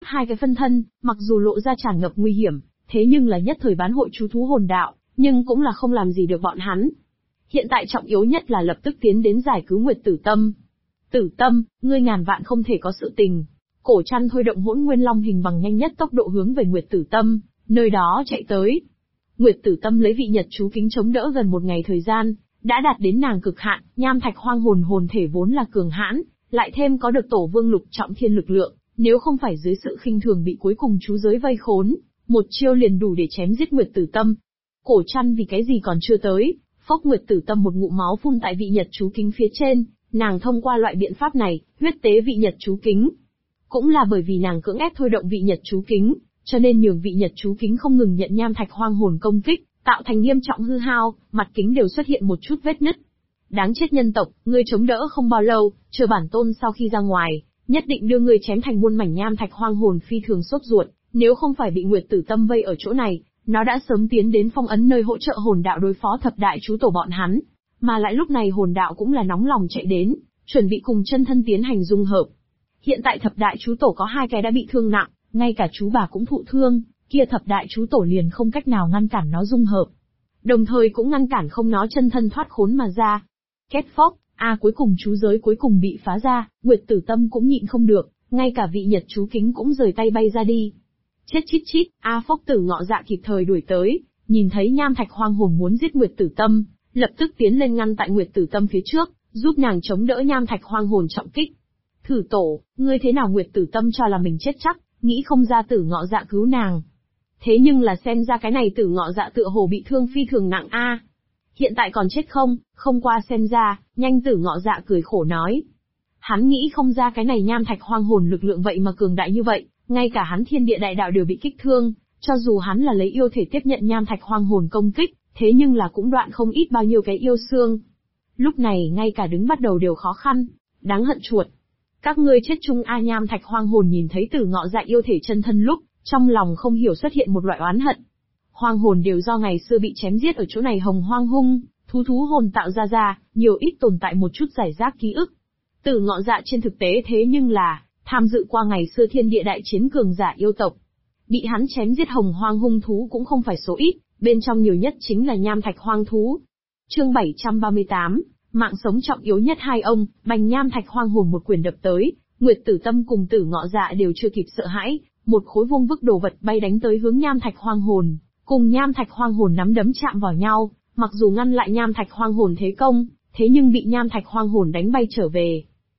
Hai cái phân thân, mặc dù lộ ra tràn ngập nguy hiểm, thế nhưng là nhất thời bán hội chú thú hồn đạo, nhưng cũng là không làm gì được bọn hắn. Hiện tại trọng yếu nhất là lập tức tiến đến giải cứu Nguyệt Tử Tâm. Tử Tâm, ngươi ngàn vạn không thể có sự tình. Cổ Trăn thôi động Hỗn Nguyên Long hình bằng nhanh nhất tốc độ hướng về Nguyệt Tử Tâm, nơi đó chạy tới. Nguyệt Tử Tâm lấy vị nhật chú kính chống đỡ gần một ngày thời gian, đã đạt đến nàng cực hạn, nham thạch hoang hồn hồn thể vốn là cường hãn, lại thêm có được Tổ Vương Lục Trọng Thiên lực lượng, nếu không phải dưới sự khinh thường bị cuối cùng chú giới vây khốn, một chiêu liền đủ để chém giết Nguyệt Tử Tâm. Cổ Trăn vì cái gì còn chưa tới, phốc Nguyệt Tử Tâm một ngụm máu phun tại vị nhật chú kính phía trên, nàng thông qua loại biện pháp này, huyết tế vị nhật chú kính. Cũng là bởi vì nàng cưỡng ép thôi động vị nhật chú kính, cho nên nhường vị nhật chú kính không ngừng nhận nham thạch hoang hồn công kích, tạo thành nghiêm trọng hư hao, mặt kính đều xuất hiện một chút vết nứt. Đáng chết nhân tộc, ngươi chống đỡ không bao lâu, chờ bản tôn sau khi ra ngoài, nhất định đưa ngươi chém thành muôn mảnh. Nham thạch hoang hồn phi thường sốt ruột, nếu không phải bị Nguyệt Tử Tâm vây ở chỗ này, nó đã sớm tiến đến phong ấn nơi hỗ trợ hồn đạo đối phó thập đại chú tổ bọn hắn, mà lại lúc này hồn đạo cũng là nóng lòng chạy đến, chuẩn bị cùng chân thân tiến hành dung hợp. Hiện tại thập đại chú tổ có 2 cái đã bị thương nặng, ngay cả chú bà cũng thụ thương, kia thập đại chú tổ liền không cách nào ngăn cản nó dung hợp. Đồng thời cũng ngăn cản không nó chân thân thoát khốn mà ra. Két phốc, cuối cùng chú giới cuối cùng bị phá ra, Nguyệt Tử Tâm cũng nhịn không được, ngay cả vị nhật chú kính cũng rời tay bay ra đi. Chết chít chít, phốc Tử Ngọ Dạ kịp thời đuổi tới, nhìn thấy nham thạch hoang hồn muốn giết Nguyệt Tử Tâm, lập tức tiến lên ngăn tại Nguyệt Tử Tâm phía trước, giúp nàng chống đỡ nham thạch hoang hồn trọng kích. Thử tổ, ngươi thế nào? Nguyệt Tử Tâm cho là mình chết chắc, nghĩ không ra Tử Ngọ Dạ cứu nàng. Thế nhưng là xem ra cái này Tử Ngọ Dạ tựa hồ bị thương phi thường nặng a. Hiện tại còn chết không? Không qua xem ra, nhanh. Tử Ngọ Dạ cười khổ nói. Hắn nghĩ không ra cái này nham thạch hoang hồn lực lượng vậy mà cường đại như vậy, ngay cả hắn thiên địa đại đạo đều bị kích thương, cho dù hắn là lấy yêu thể tiếp nhận nham thạch hoang hồn công kích, thế nhưng là cũng đoạn không ít bao nhiêu cái yêu xương. Lúc này ngay cả đứng bắt đầu đều khó khăn, đáng hận chuột. Các ngươi chết chung a. Nham thạch hoang hồn nhìn thấy Tử Ngọ Dạ yêu thể chân thân lúc, trong lòng không hiểu xuất hiện một loại oán hận. Hoang hồn đều do ngày xưa bị chém giết ở chỗ này hồng hoang hung, thú hồn tạo ra, nhiều ít tồn tại một chút giải rác ký ức. Tử Ngọ Dạ trên thực tế thế nhưng là, tham dự qua ngày xưa thiên địa đại chiến cường giả yêu tộc. Bị hắn chém giết hồng hoang hung thú cũng không phải số ít, bên trong nhiều nhất chính là nham thạch hoang thú. Chương 738, mạng sống trọng yếu nhất hai ông, bành nham thạch hoang hồn một quyền đập tới, Nguyệt Tử Tâm cùng Tử Ngọ Dạ đều chưa kịp sợ hãi, một khối vuông vức đồ vật bay đánh tới hướng nham thạch hoang hồn, cùng nham thạch hoang hồn nắm đấm chạm vào nhau, mặc dù ngăn lại nham thạch hoang hồn thế công, thế nhưng bị nham thạch hoang hồn đánh bay trở về.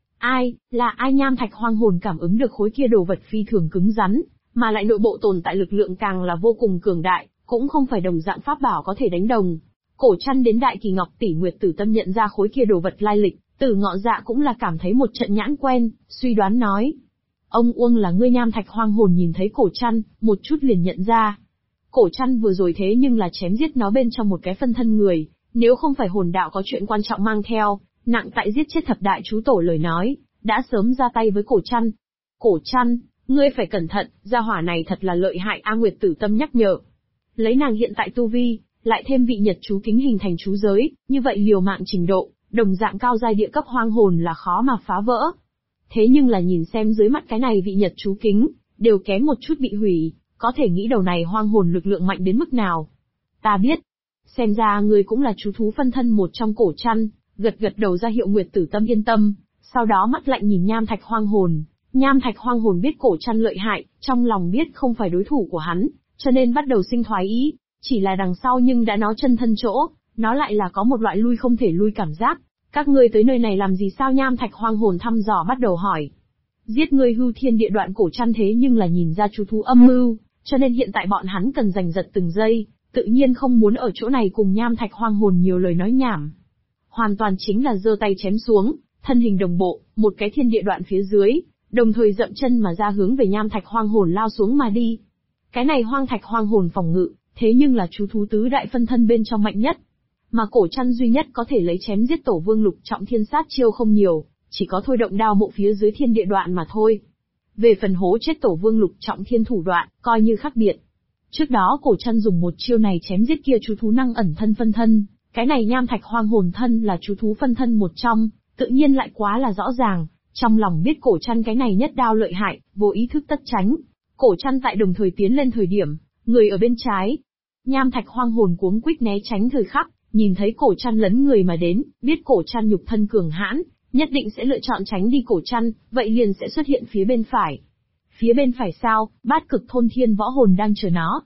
Là ai? Nham thạch hoang hồn cảm ứng được khối kia đồ vật phi thường cứng rắn, mà lại nội bộ tồn tại lực lượng càng là vô cùng cường đại, cũng không phải đồng dạng pháp bảo có thể đánh đồng. Cổ Trăn đến Đại Kỳ Ngọc Tỷ Nguyệt Tử Tâm nhận ra khối kia đồ vật lai lịch, Tử Ngọ Dạ cũng là cảm thấy một trận nhãn quen, suy đoán nói. Ông Uông là ngươi? Nham thạch hoang hồn nhìn thấy Cổ Trăn, một chút liền nhận ra. Cổ Trăn vừa rồi thế nhưng là chém giết nó bên trong một cái phân thân người, nếu không phải hồn đạo có chuyện quan trọng mang theo, nặng tại giết chết thập đại chú tổ lời nói, đã sớm ra tay với Cổ Trăn. Cổ Trăn, ngươi phải cẩn thận, gia hỏa này thật là lợi hại a. Nguyệt Tử Tâm nhắc nhở. Lấy nàng hiện tại tu vi, lại thêm vị nhật chú kính hình thành chú giới, như vậy liều mạng trình độ, đồng dạng cao giai địa cấp hoang hồn là khó mà phá vỡ. Thế nhưng là nhìn xem dưới mắt cái này vị nhật chú kính, đều kém một chút bị hủy, có thể nghĩ đầu này hoang hồn lực lượng mạnh đến mức nào. Ta biết. Xem ra ngươi cũng là chú thú phân thân một trong. Cổ Trăn gật gật đầu ra hiệu Nguyệt Tử Tâm yên tâm, sau đó mắt lạnh nhìn nham thạch hoang hồn. Nham thạch hoang hồn biết Cổ Trăn lợi hại, trong lòng biết không phải đối thủ của hắn, cho nên bắt đầu sinh thoái ý, chỉ là đằng sau nhưng đã nó chân thân chỗ, nó lại là có một loại lui không thể lui cảm giác. Các ngươi tới nơi này làm gì sao? Nham thạch hoang hồn thăm dò bắt đầu hỏi. Giết ngươi hưu thiên địa đoạn. Cổ Trăn thế nhưng là nhìn ra chú thú âm mưu, cho nên hiện tại bọn hắn cần giành giật từng giây, tự nhiên không muốn ở chỗ này cùng nham thạch hoang hồn nhiều lời nói nhảm. Hoàn toàn chính là giơ tay chém xuống, thân hình đồng bộ, một cái thiên địa đoạn phía dưới, đồng thời dậm chân mà ra hướng về nham thạch hoang hồn lao xuống mà đi. Cái này hoang thạch hoang hồn phòng ngự, thế nhưng là chú thú tứ đại phân thân bên trong mạnh nhất. Mà Cổ Trăn duy nhất có thể lấy chém giết Tổ Vương Lục Trọng Thiên sát chiêu không nhiều, chỉ có thôi động đao mộ phía dưới thiên địa đoạn mà thôi. Về phần hố chết Tổ Vương Lục Trọng Thiên thủ đoạn, coi như khác biệt. Trước đó Cổ Trăn dùng một chiêu này chém giết kia chú thú năng ẩn thân phân thân, cái này nham thạch hoang hồn thân là chú thú phân thân một trong, tự nhiên lại quá là rõ ràng, trong lòng biết Cổ Trăn cái này nhất đao lợi hại, vô ý thức tất tránh, Cổ Trăn tại đồng thời tiến lên thời điểm, người ở bên trái. Nham Thạch Hoang hồn cuống quýt né tránh thời khắc, nhìn thấy Cổ Trăn lấn người mà đến, biết Cổ Trăn nhục thân cường hãn, nhất định sẽ lựa chọn tránh đi Cổ Trăn, vậy liền sẽ xuất hiện phía bên phải. Phía bên phải sao, Bát Cực Thôn Thiên võ hồn đang chờ nó.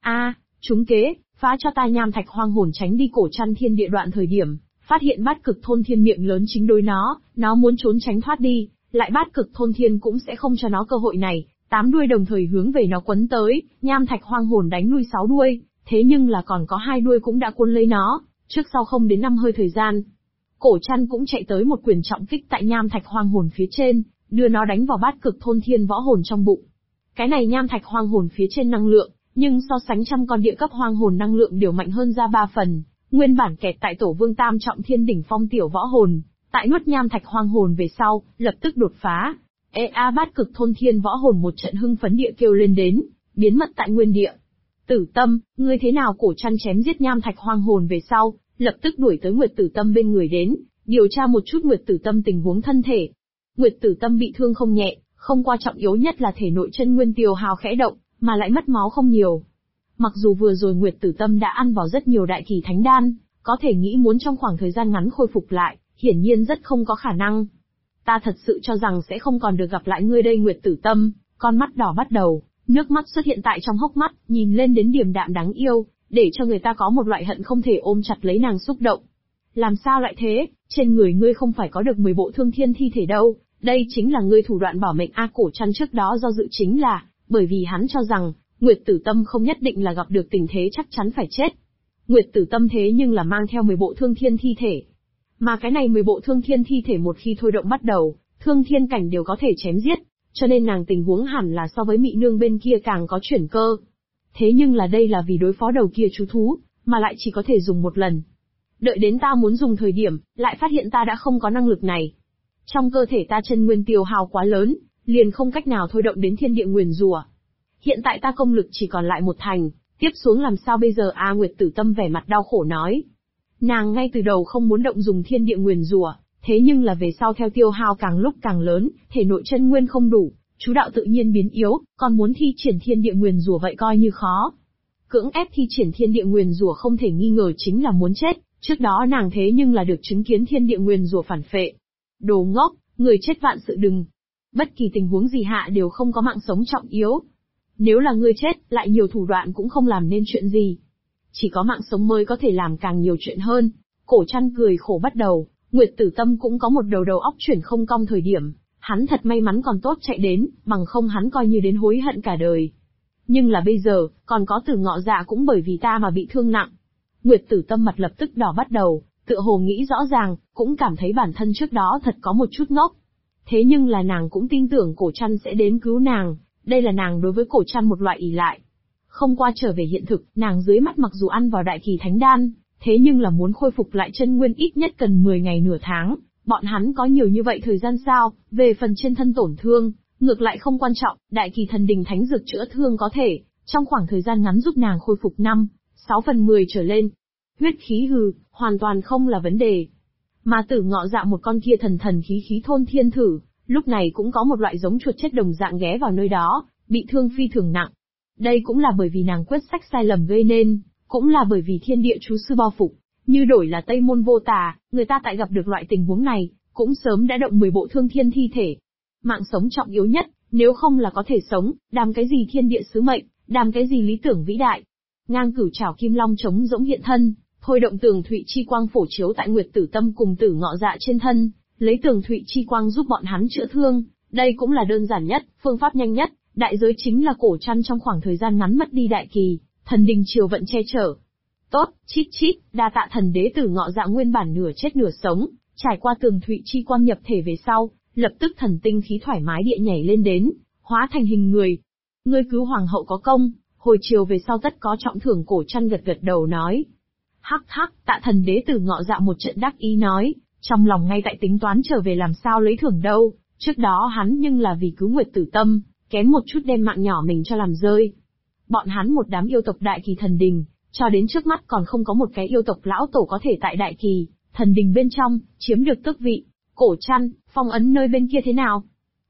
Trúng kế, phá cho ta. Nham Thạch Hoang hồn tránh đi Cổ Trăn thiên địa đoạn thời điểm, phát hiện Bát Cực Thôn Thiên miệng lớn chính đối nó muốn trốn tránh thoát đi, lại Bát Cực Thôn Thiên cũng sẽ không cho nó cơ hội này, 8 đuôi đồng thời hướng về nó quấn tới, Nham Thạch Hoang hồn đánh lui 6 đuôi, thế nhưng là còn có 2 đuôi cũng đã cuốn lấy nó, trước sau không đến 5 hơi thời gian. Cổ Trăn cũng chạy tới một quyền trọng kích tại Nham Thạch Hoang hồn phía trên, đưa nó đánh vào Bát Cực Thôn Thiên võ hồn trong bụng. Cái này Nham Thạch Hoang hồn phía trên năng lượng, nhưng so sánh trăm con địa cấp hoang hồn năng lượng đều mạnh hơn ra 3 phần, nguyên bản kẹt tại Tổ Vương Tam trọng thiên đỉnh phong tiểu võ hồn, tại nuốt Nham Thạch Hoang hồn về sau, lập tức đột phá. Bát Cực Thôn Thiên võ hồn một trận hưng phấn địa kêu lên đến, biến mất tại nguyên địa. Tử Tâm, ngươi thế nào? Cổ Trăn chém giết Nham Thạch Hoang hồn về sau, lập tức đuổi tới Nguyệt Tử Tâm bên người đến, điều tra một chút Nguyệt Tử Tâm tình huống thân thể. Nguyệt Tử Tâm bị thương không nhẹ, không qua trọng yếu nhất là thể nội chân nguyên tiêu hao khẽ động, mà lại mất máu không nhiều. Mặc dù vừa rồi Nguyệt Tử Tâm đã ăn vào rất nhiều đại kỳ thánh đan, có thể nghĩ muốn trong khoảng thời gian ngắn khôi phục lại, hiển nhiên rất không có khả năng. Ta thật sự cho rằng sẽ không còn được gặp lại ngươi đây. Nguyệt Tử Tâm, con mắt đỏ bắt đầu, nước mắt xuất hiện tại trong hốc mắt, nhìn lên đến điềm đạm đáng yêu, để cho người ta có một loại hận không thể ôm chặt lấy nàng xúc động. Làm sao lại thế, trên người ngươi không phải có được 10 bộ thương thiên thi thể đâu, đây chính là ngươi thủ đoạn bảo mệnh. Cổ Trăn trước đó do dự chính là, bởi vì hắn cho rằng, Nguyệt Tử Tâm không nhất định là gặp được tình thế chắc chắn phải chết. Nguyệt Tử Tâm thế nhưng là mang theo 10 bộ thương thiên thi thể. Mà cái này 10 bộ thương thiên thi thể một khi thôi động bắt đầu, thương thiên cảnh đều có thể chém giết, cho nên nàng tình huống hẳn là so với Mị Nương bên kia càng có chuyển cơ. Thế nhưng là đây là vì đối phó đầu kia chú thú, mà lại chỉ có thể dùng một lần. Đợi đến ta muốn dùng thời điểm, lại phát hiện ta đã không có năng lực này. Trong cơ thể ta chân nguyên tiêu hao quá lớn, liền không cách nào thôi động đến thiên địa nguyền rủa. Hiện tại ta công lực chỉ còn lại 1 thành, tiếp xuống làm sao bây giờ? Nguyệt Tử Tâm vẻ mặt đau khổ nói. Nàng ngay từ đầu không muốn động dùng thiên địa nguyền rủa, thế nhưng là về sau theo tiêu hao càng lúc càng lớn, thể nội chân nguyên không đủ, chú đạo tự nhiên biến yếu, còn muốn thi triển thiên địa nguyền rủa vậy coi như khó. Cưỡng ép thi triển thiên địa nguyền rủa không thể nghi ngờ chính là muốn chết, trước đó nàng thế nhưng là được chứng kiến thiên địa nguyền rủa phản phệ. Đồ ngốc, người chết vạn sự đừng. Bất kỳ tình huống gì hạ đều không có mạng sống trọng yếu. Nếu là ngươi chết, lại nhiều thủ đoạn cũng không làm nên chuyện gì. Chỉ có mạng sống mới có thể làm càng nhiều chuyện hơn. Cổ Trăn cười khổ bắt đầu, Nguyệt Tử Tâm cũng có một đầu óc chuyển không cong thời điểm, hắn thật may mắn còn tốt chạy đến, bằng không hắn coi như đến hối hận cả đời. Nhưng là bây giờ, còn có Tử Ngọ Dạ cũng bởi vì ta mà bị thương nặng. Nguyệt Tử Tâm mặt lập tức đỏ bắt đầu, tựa hồ nghĩ rõ ràng, cũng cảm thấy bản thân trước đó thật có một chút ngốc. Thế nhưng là nàng cũng tin tưởng Cổ Trăn sẽ đến cứu nàng, đây là nàng đối với Cổ Trăn một loại ỷ lại. Không qua trở về hiện thực, nàng dưới mắt mặc dù ăn vào đại kỳ thánh đan, thế nhưng là muốn khôi phục lại chân nguyên ít nhất cần 10 ngày nửa tháng, bọn hắn có nhiều như vậy thời gian sao? Về phần trên thân tổn thương, ngược lại không quan trọng, đại kỳ thần đình thánh dược chữa thương có thể, trong khoảng thời gian ngắn giúp nàng khôi phục 6 phần 10 trở lên. Huyết khí hoàn toàn không là vấn đề. Mà Tử Ngọ Dạ một con kia thần khí thôn thiên thử, lúc này cũng có một loại giống chuột chết đồng dạng ghé vào nơi đó, bị thương phi thường nặng. Đây cũng là bởi vì nàng quyết sách sai lầm gây nên, cũng là bởi vì thiên địa chú sư bao phục, như đổi là Tây Môn Vô Tà, người ta tại gặp được loại tình huống này, cũng sớm đã động 10 bộ thương thiên thi thể. Mạng sống trọng yếu nhất, nếu không là có thể sống, đàm cái gì thiên địa sứ mệnh, đàm cái gì lý tưởng vĩ đại. Ngang cửu trảo kim long chống rỗng hiện thân, thôi động tường thụy chi quang phổ chiếu tại Nguyệt Tử Tâm cùng Tử Ngọ Dạ trên thân, lấy tường thụy chi quang giúp bọn hắn chữa thương, đây cũng là đơn giản nhất, phương pháp nhanh nhất, đại giới chính là Cổ Trăn trong khoảng thời gian ngắn mất đi đại kỳ, thần đình triều vận che chở. Tốt, chít chít, đa tạ thần đế. Tử Ngọ Dạ nguyên bản nửa chết nửa sống, trải qua tường thụy chi quang nhập thể về sau, lập tức thần tinh khí thoải mái địa nhảy lên đến, hóa thành hình người. Ngươi cứu hoàng hậu có công, hồi chiều về sau tất có trọng thưởng. Cổ Trăn gật gật đầu nói. Hắc hắc, tạ thần đế. Tử Ngọ Dạ một trận đắc ý nói, trong lòng ngay tại tính toán trở về làm sao lấy thưởng đâu, trước đó hắn nhưng là vì cứu Nguyệt Tử Tâm, kém một chút đem mạng nhỏ mình cho làm rơi. Bọn hắn một đám yêu tộc đại kỳ thần đình, cho đến trước mắt còn không có một cái yêu tộc lão tổ có thể tại đại kỳ thần đình bên trong chiếm được tước vị. Cổ Trăn, phong ấn nơi bên kia thế nào?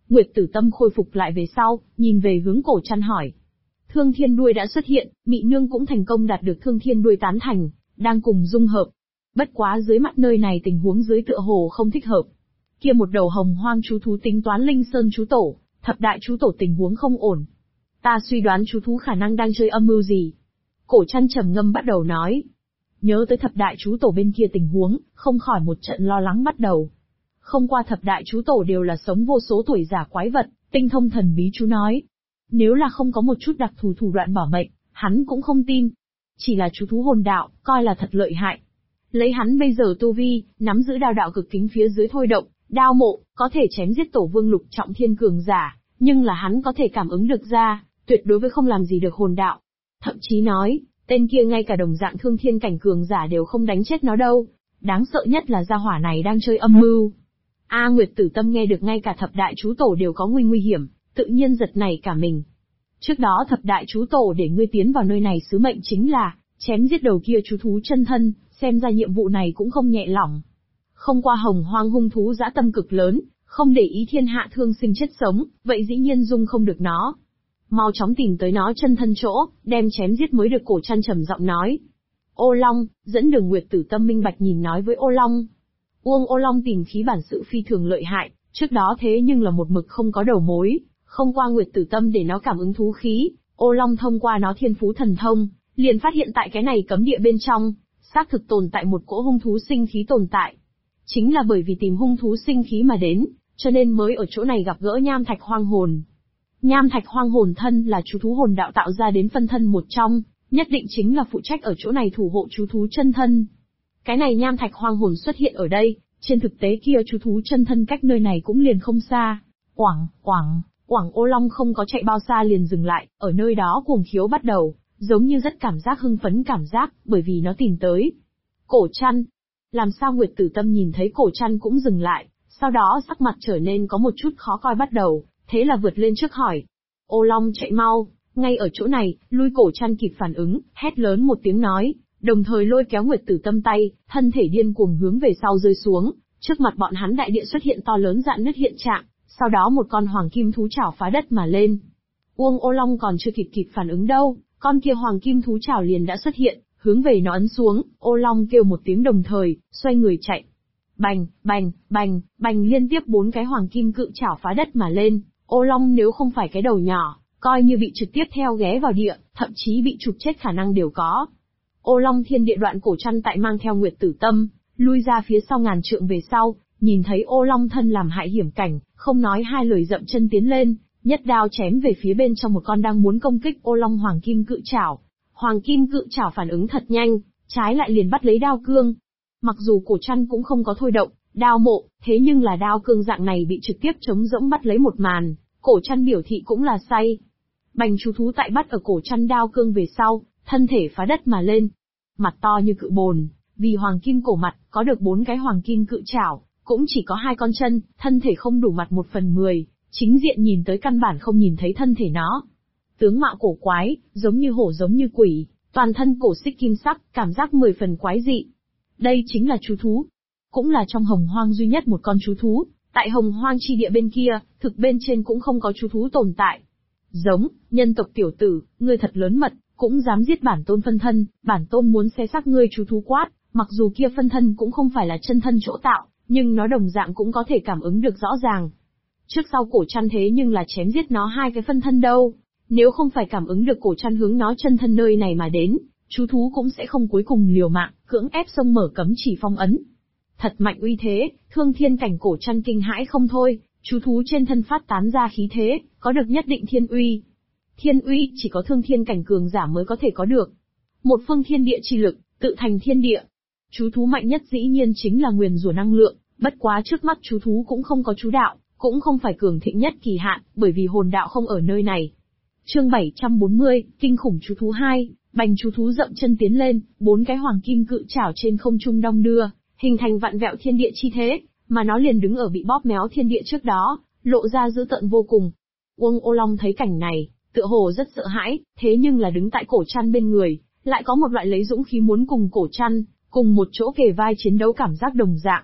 Nguyệt Tử Tâm khôi phục lại về sau, nhìn về hướng Cổ Trăn hỏi. Thương Thiên Đuôi đã xuất hiện, Mị Nương cũng thành công đạt được Thương Thiên Đuôi tán thành, đang cùng dung hợp. Bất quá dưới mắt nơi này tình huống dưới tựa hồ không thích hợp. Kia một đầu hồng hoang chú thú tính toán Linh Sơn chú tổ, thập đại chú tổ tình huống không ổn. Ta suy đoán chú thú khả năng đang chơi âm mưu gì. Cổ Trăn trầm ngâm bắt đầu nói. Nhớ tới thập đại chú tổ bên kia tình huống, không khỏi một trận lo lắng bắt đầu. Không qua thập đại chú tổ đều là sống vô số tuổi giả quái vật, tinh thông thần bí chú nói. Nếu là không có một chút đặc thù thủ đoạn bảo mệnh, hắn cũng không tin. Chỉ là chú thú hồn đạo, coi là thật lợi hại. Lấy hắn bây giờ tu vi, nắm giữ đao đạo cực kính phía dưới thôi động, đao mộ, có thể chém giết tổ vương lục trọng thiên cường giả, nhưng là hắn có thể cảm ứng được ra, tuyệt đối với không làm gì được hồn đạo. Thậm chí nói, tên kia ngay cả đồng dạng thương thiên cảnh cường giả đều không đánh chết nó đâu. Đáng sợ nhất là gia hỏa này đang chơi âm mưu. Nguyệt Tử Tâm nghe được ngay cả thập đại chú tổ đều có nguy hiểm, tự nhiên giật nảy cả mình. Trước đó thập đại chú tổ để ngươi tiến vào nơi này sứ mệnh chính là chém giết đầu kia chú thú chân thân, xem ra nhiệm vụ này cũng không nhẹ lỏng. Không qua hồng hoang hung thú dã tâm cực lớn, không để ý thiên hạ thương sinh chết sống, vậy dĩ nhiên dung không được nó. Mau chóng tìm tới nó chân thân chỗ, đem chém giết mới được. Cổ Trăn trầm giọng nói. Ô Long, dẫn đường. Nguyệt Tử Tâm minh bạch nhìn nói với Ô Long. Ô Long tìm khí bản sự phi thường lợi hại, trước đó thế nhưng là một mực không có đầu mối, không qua Nguyệt Tử Tâm để nó cảm ứng thú khí, Ô Long thông qua nó thiên phú thần thông, liền phát hiện tại cái này cấm địa bên trong, xác thực tồn tại một cỗ hung thú sinh khí tồn tại. Chính là bởi vì tìm hung thú sinh khí mà đến, cho nên mới ở chỗ này gặp gỡ Nham Thạch Hoang Hồn. Nham Thạch Hoang Hồn thân là chú thú hồn đạo tạo ra đến phân thân một trong, nhất định chính là phụ trách ở chỗ này thủ hộ chú thú chân thân. Cái này Nham Thạch Hoang Hồn xuất hiện ở đây, trên thực tế kia chú thú chân thân cách nơi này cũng liền không xa. Quảng Ô Long không có chạy bao xa liền dừng lại, ở nơi đó cuồng khiếu bắt đầu, giống như rất cảm giác hưng phấn cảm giác, bởi vì nó tìm tới. Cổ Trăn. Làm sao Nguyệt Tử Tâm nhìn thấy Cổ Trăn cũng dừng lại, sau đó sắc mặt trở nên có một chút khó coi bắt đầu, thế là vượt lên trước hỏi. Ô Long chạy mau, ngay ở chỗ này, lui. Cổ Trăn kịp phản ứng, hét lớn một tiếng nói, đồng thời lôi kéo Nguyệt Tử Tâm tay, thân thể điên cuồng hướng về sau rơi xuống, trước mặt bọn hắn đại địa xuất hiện to lớn rạn nứt hiện trạng, sau đó một con hoàng kim thú chảo phá đất mà lên. Ô Long còn chưa kịp phản ứng đâu, con kia hoàng kim thú chảo liền đã xuất hiện, hướng về nó ấn xuống. Ô Long kêu một tiếng đồng thời, xoay người chạy. Bành liên tiếp 4 cái hoàng kim cự chảo phá đất mà lên. Ô Long nếu không phải cái đầu nhỏ, coi như bị trực tiếp theo ghé vào địa, thậm chí bị chụp chết khả năng đều có. Ô Long thiên địa đoạn. Cổ Trăn tại mang theo Nguyệt Tử Tâm, lui ra phía sau ngàn trượng về sau, nhìn thấy Ô Long thân làm hại hiểm cảnh, không nói hai lời dậm chân tiến lên, nhất đao chém về phía bên trong một con đang muốn công kích Ô Long hoàng kim cự chảo. Hoàng kim cự chảo phản ứng thật nhanh, trái lại liền bắt lấy đao cương. Mặc dù Cổ Trăn cũng không có thôi động đao mộ, thế nhưng là đao cương dạng này bị trực tiếp chống rỗng bắt lấy một màn, Cổ Trăn biểu thị cũng là say. Bành chú thú tại bắt ở Cổ Trăn đao cương về sau, thân thể phá đất mà lên. Mặt to như cự bồn, vì hoàng kim cổ mặt, có được 4 cái hoàng kim cự chảo, cũng chỉ có 2 con chân, thân thể không đủ mặt 1/10, chính diện nhìn tới căn bản không nhìn thấy thân thể nó. Tướng mạo cổ quái, giống như hổ giống như quỷ, toàn thân cổ xích kim sắc, cảm giác 10 phần quái dị. Đây chính là chú thú. Cũng là trong hồng hoang duy nhất một con chú thú, tại hồng hoang chi địa bên kia, thực bên trên cũng không có chú thú tồn tại. Giống, nhân tộc tiểu tử, ngươi thật lớn mật, cũng dám giết bản tôn phân thân, bản tôn muốn xé xác ngươi. Chú thú quát, mặc dù kia phân thân cũng không phải là chân thân chỗ tạo, nhưng nó đồng dạng cũng có thể cảm ứng được rõ ràng. Trước sau Cổ Trăn thế nhưng là chém giết nó 2 cái phân thân đâu. Nếu không phải cảm ứng được Cổ Trăn hướng nó chân thân nơi này mà đến, chú thú cũng sẽ không cuối cùng liều mạng, cưỡng ép xông mở cấm chỉ phong ấn. Thật mạnh uy thế, thương thiên cảnh. Cổ Trăn kinh hãi không thôi, chú thú trên thân phát tán ra khí thế, có được nhất định thiên uy. Thiên uy chỉ có thương thiên cảnh cường giả mới có thể có được. Một phương thiên địa chi lực, tự thành thiên địa. Chú thú mạnh nhất dĩ nhiên chính là nguyền rủa năng lượng, bất quá trước mắt chú thú cũng không có chú đạo, cũng không phải cường thịnh nhất kỳ hạn, bởi vì hồn đạo không ở nơi này. Chương 740, kinh khủng chú thú 2, bành chú thú dậm chân tiến lên, 4 cái hoàng kim cự chảo trên không trung đong đưa, hình thành vặn vẹo thiên địa chi thế, mà nó liền đứng ở bị bóp méo thiên địa trước đó, lộ ra dữ tợn vô cùng. Ô Long thấy cảnh này, tựa hồ rất sợ hãi, thế nhưng là đứng tại Cổ Trăn bên người, lại có một loại lấy dũng khí muốn cùng Cổ Trăn, cùng một chỗ kề vai chiến đấu cảm giác đồng dạng.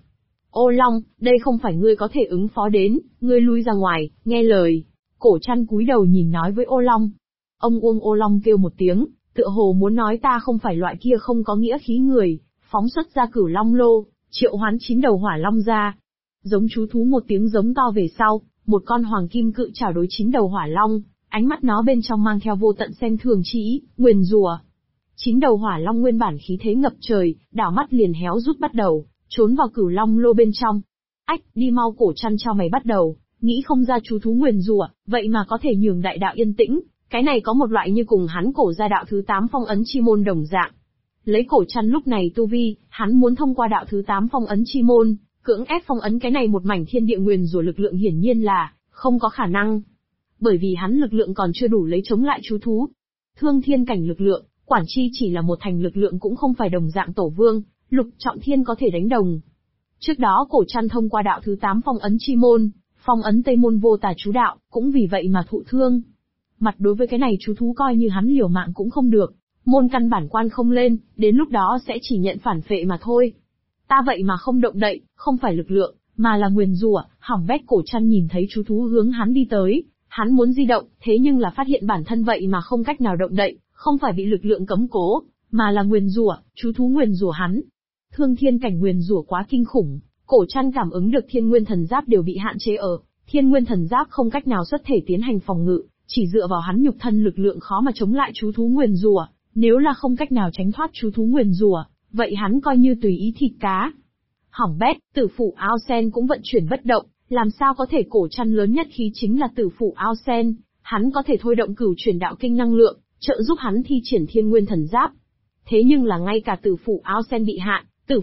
Ô Long, đây không phải ngươi có thể ứng phó đến, ngươi lui ra ngoài, nghe lời. Cổ Trăn cúi đầu nhìn nói với Ô Long. Ông Uông Ô Long kêu một tiếng, tựa hồ muốn nói ta không phải loại kia không có nghĩa khí người, phóng xuất ra Cửu Long lô, triệu hoán 9 đầu hỏa long ra. Giống chú thú một tiếng giống to về sau, một con hoàng kim cự chảo đối 9 đầu hỏa long, ánh mắt nó bên trong mang theo vô tận xem thường chỉ, nguyền rủa. 9 đầu hỏa long nguyên bản khí thế ngập trời, đảo mắt liền héo rút bắt đầu, trốn vào Cửu Long lô bên trong. Ách, đi mau, Cổ Trăn cho mày bắt đầu, nghĩ không ra chú thú nguyền rủa, vậy mà có thể nhường đại đạo yên tĩnh, cái này có một loại như cùng hắn cổ ra đạo thứ 8 phong ấn chi môn đồng dạng. Lấy Cổ Trăn lúc này tu vi, hắn muốn thông qua đạo thứ 8 phong ấn chi môn, cưỡng ép phong ấn cái này một mảnh thiên địa nguyền rủa lực lượng hiển nhiên là không có khả năng. Bởi vì hắn lực lượng còn chưa đủ lấy chống lại chú thú. Thương thiên cảnh lực lượng, quản chi chỉ là một thành lực lượng cũng không phải đồng dạng tổ vương, Lục Trọng Thiên có thể đánh đồng. Trước đó Cổ Trăn thông qua đạo thứ 8 phong ấn chi môn, phong ấn Tây môn vô tà chú đạo, cũng vì vậy mà thụ thương. Mặt đối với cái này chú thú coi như hắn liều mạng cũng không được, môn căn bản quan không lên, đến lúc đó sẽ chỉ nhận phản phệ mà thôi. Ta vậy mà không động đậy, không phải lực lượng, mà là nguyền rủa. Hỏng bét. Cổ Trăn nhìn thấy chú thú hướng hắn đi tới, hắn muốn di động, thế nhưng là phát hiện bản thân vậy mà không cách nào động đậy, không phải bị lực lượng cấm cố, mà là nguyền rủa, chú thú nguyền rủa hắn. Thương thiên cảnh nguyền rủa quá kinh khủng, Cổ Trăn cảm ứng được Thiên Nguyên Thần Giáp đều bị hạn chế ở, Thiên Nguyên Thần Giáp không cách nào xuất thể tiến hành phòng ngự, chỉ dựa vào hắn nhục thân lực lượng khó mà chống lại chú thú nguyền rủa, nếu là không cách nào tránh thoát chú thú nguyền rủa, vậy hắn coi như tùy ý thịt cá. Hỏng bét, tử phụ ao sen cũng vận chuyển bất động, làm sao có thể. Cổ Trăn lớn nhất khí chính là tử phụ ao sen, hắn có thể thôi động cửu chuyển đạo kinh năng lượng, trợ giúp hắn thi triển Thiên Nguyên Thần Giáp. Thế nhưng là ngay cả tử phụ ao sen bị hạn,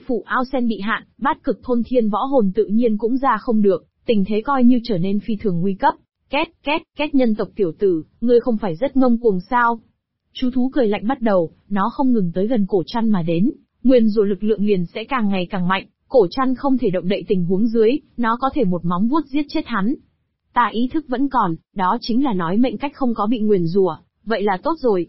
bát cực thôn thiên võ hồn tự nhiên cũng ra không được, tình thế coi như trở nên phi thường nguy cấp. Két nhân tộc tiểu tử, ngươi không phải rất ngông cuồng sao? Chú thú cười lạnh bắt đầu, nó không ngừng tới gần Cổ Trăn mà đến, nguyên rủa lực lượng liền sẽ càng ngày càng mạnh, Cổ Trăn không thể động đậy tình huống dưới, nó có thể một móng vuốt giết chết hắn. Ta ý thức vẫn còn, đó chính là nói mệnh cách không có bị nguyền rủa, vậy là tốt rồi.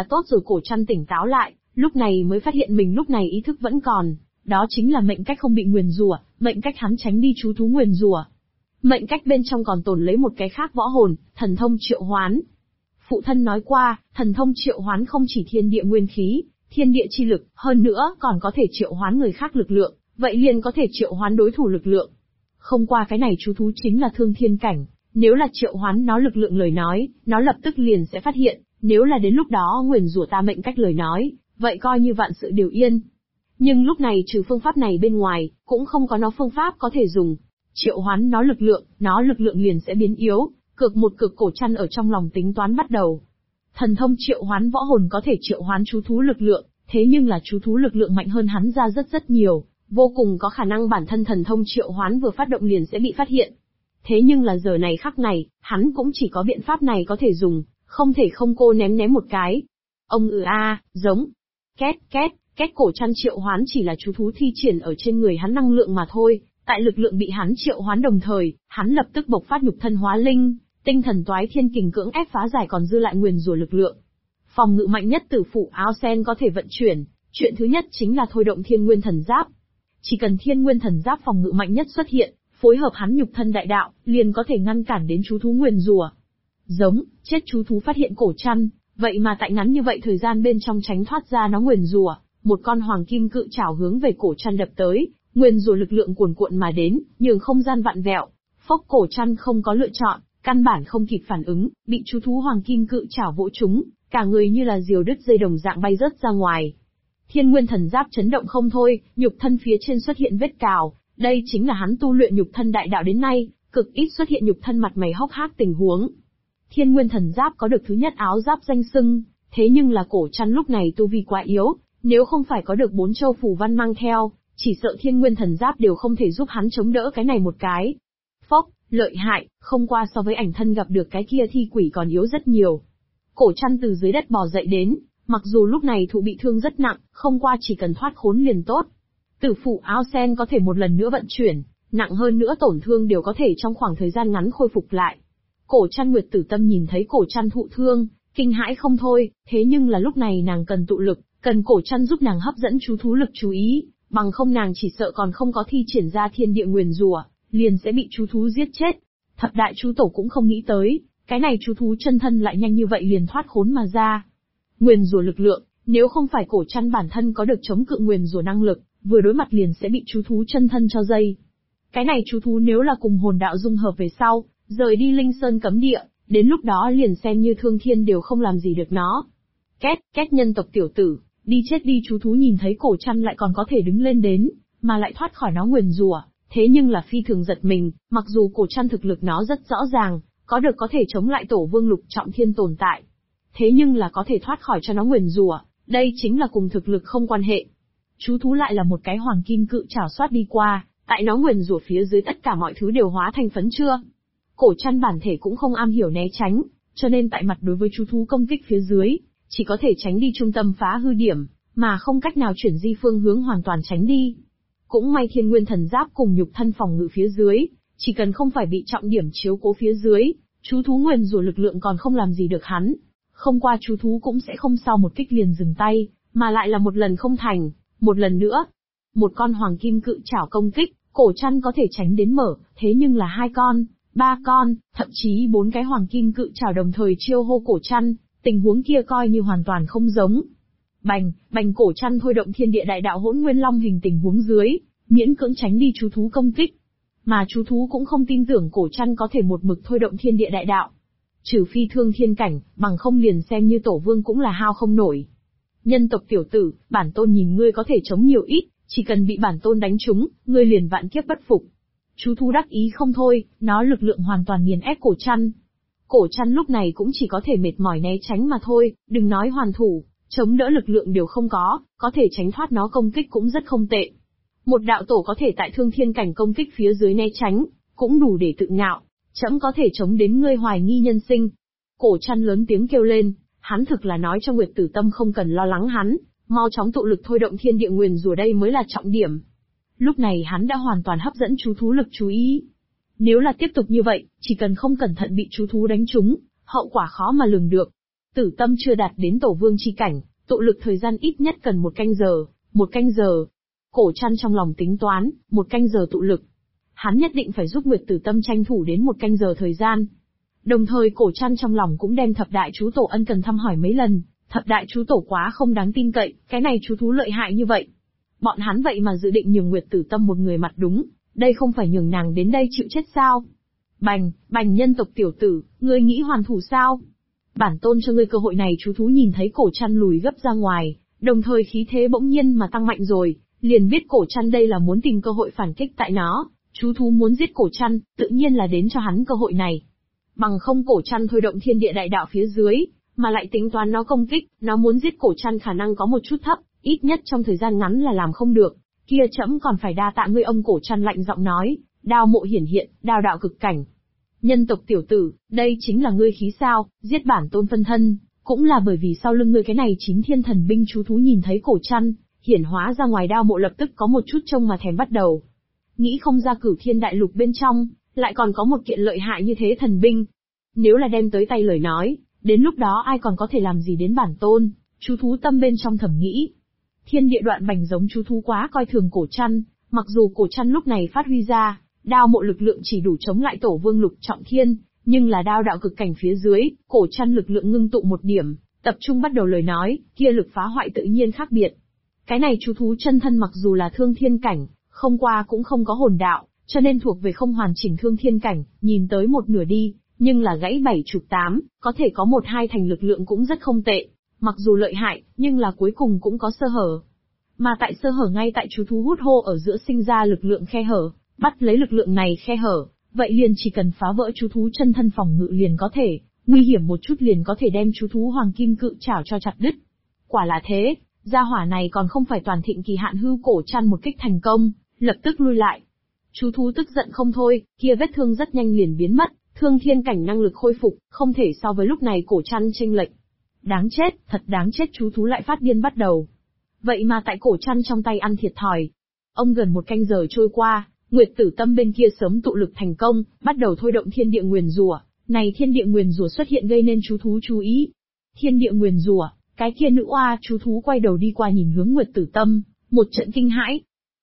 Cổ Trăn tỉnh táo lại, lúc này mới phát hiện mình lúc này ý thức vẫn còn, đó chính là mệnh cách không bị nguyền rủa, mệnh cách hắn tránh đi chú thú nguyền rủa. Mệnh cách bên trong còn tồn lấy một cái khác võ hồn, thần thông triệu hoán. Phụ thân nói qua, thần thông triệu hoán không chỉ thiên địa nguyên khí, thiên địa chi lực, hơn nữa còn có thể triệu hoán người khác lực lượng, vậy liền có thể triệu hoán đối thủ lực lượng. Không qua cái này chú thú chính là thương thiên cảnh, nếu là triệu hoán nó lực lượng lời nói, nó lập tức liền sẽ phát hiện, nếu là đến lúc đó nguyền rủa ta mệnh cách lời nói, vậy coi như vạn sự đều yên. Nhưng lúc này trừ phương pháp này bên ngoài, cũng không có nó phương pháp có thể dùng. Triệu hoán nó lực lượng liền sẽ biến yếu, cực một cực. Cổ Trăn ở trong lòng tính toán bắt đầu. Thần thông triệu hoán võ hồn có thể triệu hoán chú thú lực lượng, thế nhưng là chú thú lực lượng mạnh hơn hắn ra rất nhiều, vô cùng có khả năng bản thân thần thông triệu hoán vừa phát động liền sẽ bị phát hiện. Thế nhưng là giờ này khắc này, hắn cũng chỉ có biện pháp này có thể dùng, không thể không cô ném một cái. Ông giống. Két. Cổ Trăn triệu hoán chỉ là chú thú thi triển ở trên người hắn năng lượng mà thôi, tại lực lượng bị hắn triệu hoán đồng thời, hắn lập tức bộc phát nhục thân hóa linh, tinh thần toái thiên kình cưỡng ép phá giải còn dư lại nguyền rủa lực lượng. Phòng ngự mạnh nhất tử phụ áo sen có thể vận chuyển, chuyện thứ nhất chính là thôi động Thiên Nguyên Thần Giáp. Chỉ cần Thiên Nguyên Thần Giáp phòng ngự mạnh nhất xuất hiện, phối hợp hắn nhục thân đại đạo, liền có thể ngăn cản đến chú thú nguyền rủa. Giống, chết. Chú thú phát hiện Cổ Trăn, vậy mà tại ngắn như vậy thời gian bên trong tránh thoát ra nó nguyền rủa, một con hoàng kim cự chảo hướng về Cổ Trăn đập tới, nguyền rủa lực lượng cuồn cuộn mà đến, nhường không gian vặn vẹo. Phốc. Cổ Trăn không có lựa chọn, căn bản không kịp phản ứng, bị chú thú hoàng kim cự chảo vỗ trúng, cả người như là diều đứt dây đồng dạng bay rớt ra ngoài. Thiên Nguyên Thần Giáp chấn động không thôi, nhục thân phía trên xuất hiện vết cào, đây chính là hắn tu luyện nhục thân đại đạo đến nay, cực ít xuất hiện nhục thân mặt mày hốc hác tình huống. Thiên Nguyên Thần Giáp có được thứ nhất áo giáp danh xưng, thế nhưng là Cổ Trăn lúc này tu vi quá yếu, nếu không phải có được 4 châu phù văn mang theo, chỉ sợ Thiên Nguyên Thần Giáp đều không thể giúp hắn chống đỡ cái này một cái. Phốc, lợi hại, không qua so với ảnh thân gặp được cái kia thi quỷ còn yếu rất nhiều. Cổ Trăn từ dưới đất bò dậy đến, mặc dù lúc này thụ bị thương rất nặng, không qua chỉ cần thoát khốn liền tốt. Tử phụ áo sen có thể một lần nữa vận chuyển, nặng hơn nữa tổn thương đều có thể trong khoảng thời gian ngắn khôi phục lại. Cổ Trăn Nguyệt Tử Tâm nhìn thấy Cổ Trăn thụ thương, kinh hãi không thôi, thế nhưng là lúc này nàng cần tụ lực, cần Cổ Trăn giúp nàng hấp dẫn chú thú lực chú ý, bằng không nàng chỉ sợ còn không có thi triển ra thiên địa nguyền rủa, liền sẽ bị chú thú giết chết. Thập đại chú tổ cũng không nghĩ tới, cái này chú thú chân thân lại nhanh như vậy liền thoát khốn mà ra. Nguyền rủa lực lượng, nếu không phải cổ chăn bản thân có được chống cự nguyền rủa năng lực, vừa đối mặt liền sẽ bị chú thú chân thân cho dây. Cái này chú thú nếu là cùng hồn đạo dung hợp về sau, rời đi Linh Sơn cấm địa, đến lúc đó liền xem như thương thiên đều không làm gì được nó. Két nhân tộc tiểu tử, đi chết đi. Chú thú nhìn thấy cổ chăn lại còn có thể đứng lên đến, mà lại thoát khỏi nó nguyền rủa, thế nhưng là phi thường giật mình, mặc dù cổ chăn thực lực nó rất rõ ràng, có thể chống lại tổ vương lục trọng thiên tồn tại. Thế nhưng là có thể thoát khỏi cho nó nguyền rủa, đây chính là cùng thực lực không quan hệ. Chú thú lại là một cái hoàng kim cự chảo xoát đi qua, tại nó nguyền rủa phía dưới tất cả mọi thứ đều hóa thành phấn chưa. Cổ chăn bản thể cũng không am hiểu né tránh, cho nên tại mặt đối với chú thú công kích phía dưới, chỉ có thể tránh đi trung tâm phá hư điểm, mà không cách nào chuyển di phương hướng hoàn toàn tránh đi. Cũng may thiên nguyên thần giáp cùng nhục thân phòng ngự phía dưới, chỉ cần không phải bị trọng điểm chiếu cố phía dưới, chú thú nguyền rủa lực lượng còn không làm gì được hắn. Không qua chú thú cũng sẽ không sau một kích liền dừng tay, mà lại là một lần không thành, một lần nữa. Một con hoàng kim cự chảo công kích, cổ chăn có thể tránh đến mở, thế nhưng là 2 con, 3 con, thậm chí 4 cái hoàng kim cự chảo đồng thời chiêu hô cổ chăn, tình huống kia coi như hoàn toàn không giống. Bành cổ chăn thôi động thiên địa đại đạo hỗn nguyên long hình tình huống dưới, miễn cưỡng tránh đi chú thú công kích. Mà chú thú cũng không tin tưởng cổ chăn có thể một mực thôi động thiên địa đại đạo. Trừ phi thương thiên cảnh, bằng không liền xem như tổ vương cũng là hao không nổi. Nhân tộc tiểu tử, bản tôn nhìn ngươi có thể chống nhiều ít, chỉ cần bị bản tôn đánh trúng, ngươi liền vạn kiếp bất phục. Chú thú đắc ý không thôi, nó lực lượng hoàn toàn nghiền ép cổ chăn. Cổ chăn lúc này cũng chỉ có thể mệt mỏi né tránh mà thôi, đừng nói hoàn thủ, chống đỡ lực lượng đều không có thể tránh thoát nó công kích cũng rất không tệ. Một đạo tổ có thể tại thương thiên cảnh công kích phía dưới né tránh, cũng đủ để tự ngạo, trẫm có thể chống đến ngươi hoài nghi nhân sinh. Cổ chăn lớn tiếng kêu lên, hắn thực là nói cho Nguyệt Tử Tâm không cần lo lắng hắn, mau chóng tụ lực thôi động thiên địa nguyền rủa đây mới là trọng điểm. Lúc này hắn đã hoàn toàn hấp dẫn chú thú lực chú ý. Nếu là tiếp tục như vậy, chỉ cần không cẩn thận bị chú thú đánh trúng, hậu quả khó mà lường được. Tử Tâm chưa đạt đến tổ vương chi cảnh, tụ lực thời gian ít nhất cần 1 canh giờ, 1 canh giờ. Cổ chăn trong lòng tính toán, 1 canh giờ tụ lực. Hắn nhất định phải giúp Nguyệt Tử Tâm tranh thủ đến 1 canh giờ thời gian. Đồng thời cổ chăn trong lòng cũng đem thập đại chú tổ ân cần thăm hỏi mấy lần, thập đại chú tổ quá không đáng tin cậy, cái này chú thú lợi hại như vậy. Bọn hắn vậy mà dự định nhường Nguyệt Tử Tâm một người mặt đúng, đây không phải nhường nàng đến đây chịu chết sao? Bành nhân tộc tiểu tử, ngươi nghĩ hoàn thủ sao? Bản tôn cho ngươi cơ hội này. Chú thú nhìn thấy cổ chăn lùi gấp ra ngoài, đồng thời khí thế bỗng nhiên mà tăng mạnh rồi, liền biết cổ chăn đây là muốn tìm cơ hội phản kích tại nó. Chú thú muốn giết cổ chăn, tự nhiên là đến cho hắn cơ hội này. Bằng không cổ chăn thôi động thiên địa đại đạo phía dưới, mà lại tính toán nó công kích, nó muốn giết cổ chăn khả năng có một chút thấp, ít nhất trong thời gian ngắn là làm không được. Kia trẫm còn phải đa tạ ngươi. Ông cổ chăn lạnh giọng nói, đao mộ hiển hiện, đao đạo cực cảnh. Nhân tộc tiểu tử, đây chính là ngươi khí sao, giết bản tôn phân thân, cũng là bởi vì sau lưng ngươi cái này 9 thiên thần binh. Chú thú nhìn thấy cổ chăn hiển hóa ra ngoài đao mộ lập tức có một chút trông mà thèm bắt đầu. Nghĩ không ra Cửu Thiên Đại Lục bên trong, lại còn có một kiện lợi hại như thế thần binh. Nếu là đem tới tay lời nói, đến lúc đó ai còn có thể làm gì đến bản tôn, chú thú tâm bên trong thầm nghĩ. Thiên địa đoạn bành giống chú thú quá coi thường cổ chăn, mặc dù cổ chăn lúc này phát huy ra, đao mộ lực lượng chỉ đủ chống lại tổ vương lục trọng thiên, nhưng là đao đạo cực cảnh phía dưới, cổ chăn lực lượng ngưng tụ một điểm, tập trung bắt đầu lời nói, kia lực phá hoại tự nhiên khác biệt. Cái này chú thú chân thân mặc dù là thương thiên cảnh, không qua cũng không có hồn đạo, cho nên thuộc về không hoàn chỉnh thương thiên cảnh, nhìn tới một nửa đi, nhưng là gãy 7/8, có thể có 1-2 thành lực lượng cũng rất không tệ. Mặc dù lợi hại, nhưng là cuối cùng cũng có sơ hở. Mà tại sơ hở ngay tại chú thú hút hô ở giữa sinh ra lực lượng khe hở, bắt lấy lực lượng này khe hở, vậy liền chỉ cần phá vỡ chú thú chân thân phòng ngự liền có thể, nguy hiểm một chút liền có thể đem chú thú hoàng kim cự chảo cho chặt đứt. Quả là thế, gia hỏa này còn không phải toàn thịnh kỳ hạn hưu cổ chăn một kích thành công, lập tức lui lại. Chú thú tức giận không thôi, kia vết thương rất nhanh liền biến mất, thương thiên cảnh năng lực khôi phục, không thể so với lúc này cổ chăn chênh lệch. Đáng chết, thật đáng chết. Chú thú lại phát điên bắt đầu. Vậy mà tại cổ chăn trong tay ăn thiệt thòi. Ông gần 1 canh giờ trôi qua, Nguyệt Tử Tâm bên kia sớm tụ lực thành công, bắt đầu thôi động thiên địa nguyền rủa. Này thiên địa nguyền rủa xuất hiện gây nên chú thú chú ý. Thiên địa nguyền rủa, cái kia nữ oa. Chú thú quay đầu đi qua nhìn hướng Nguyệt Tử Tâm, một trận kinh hãi.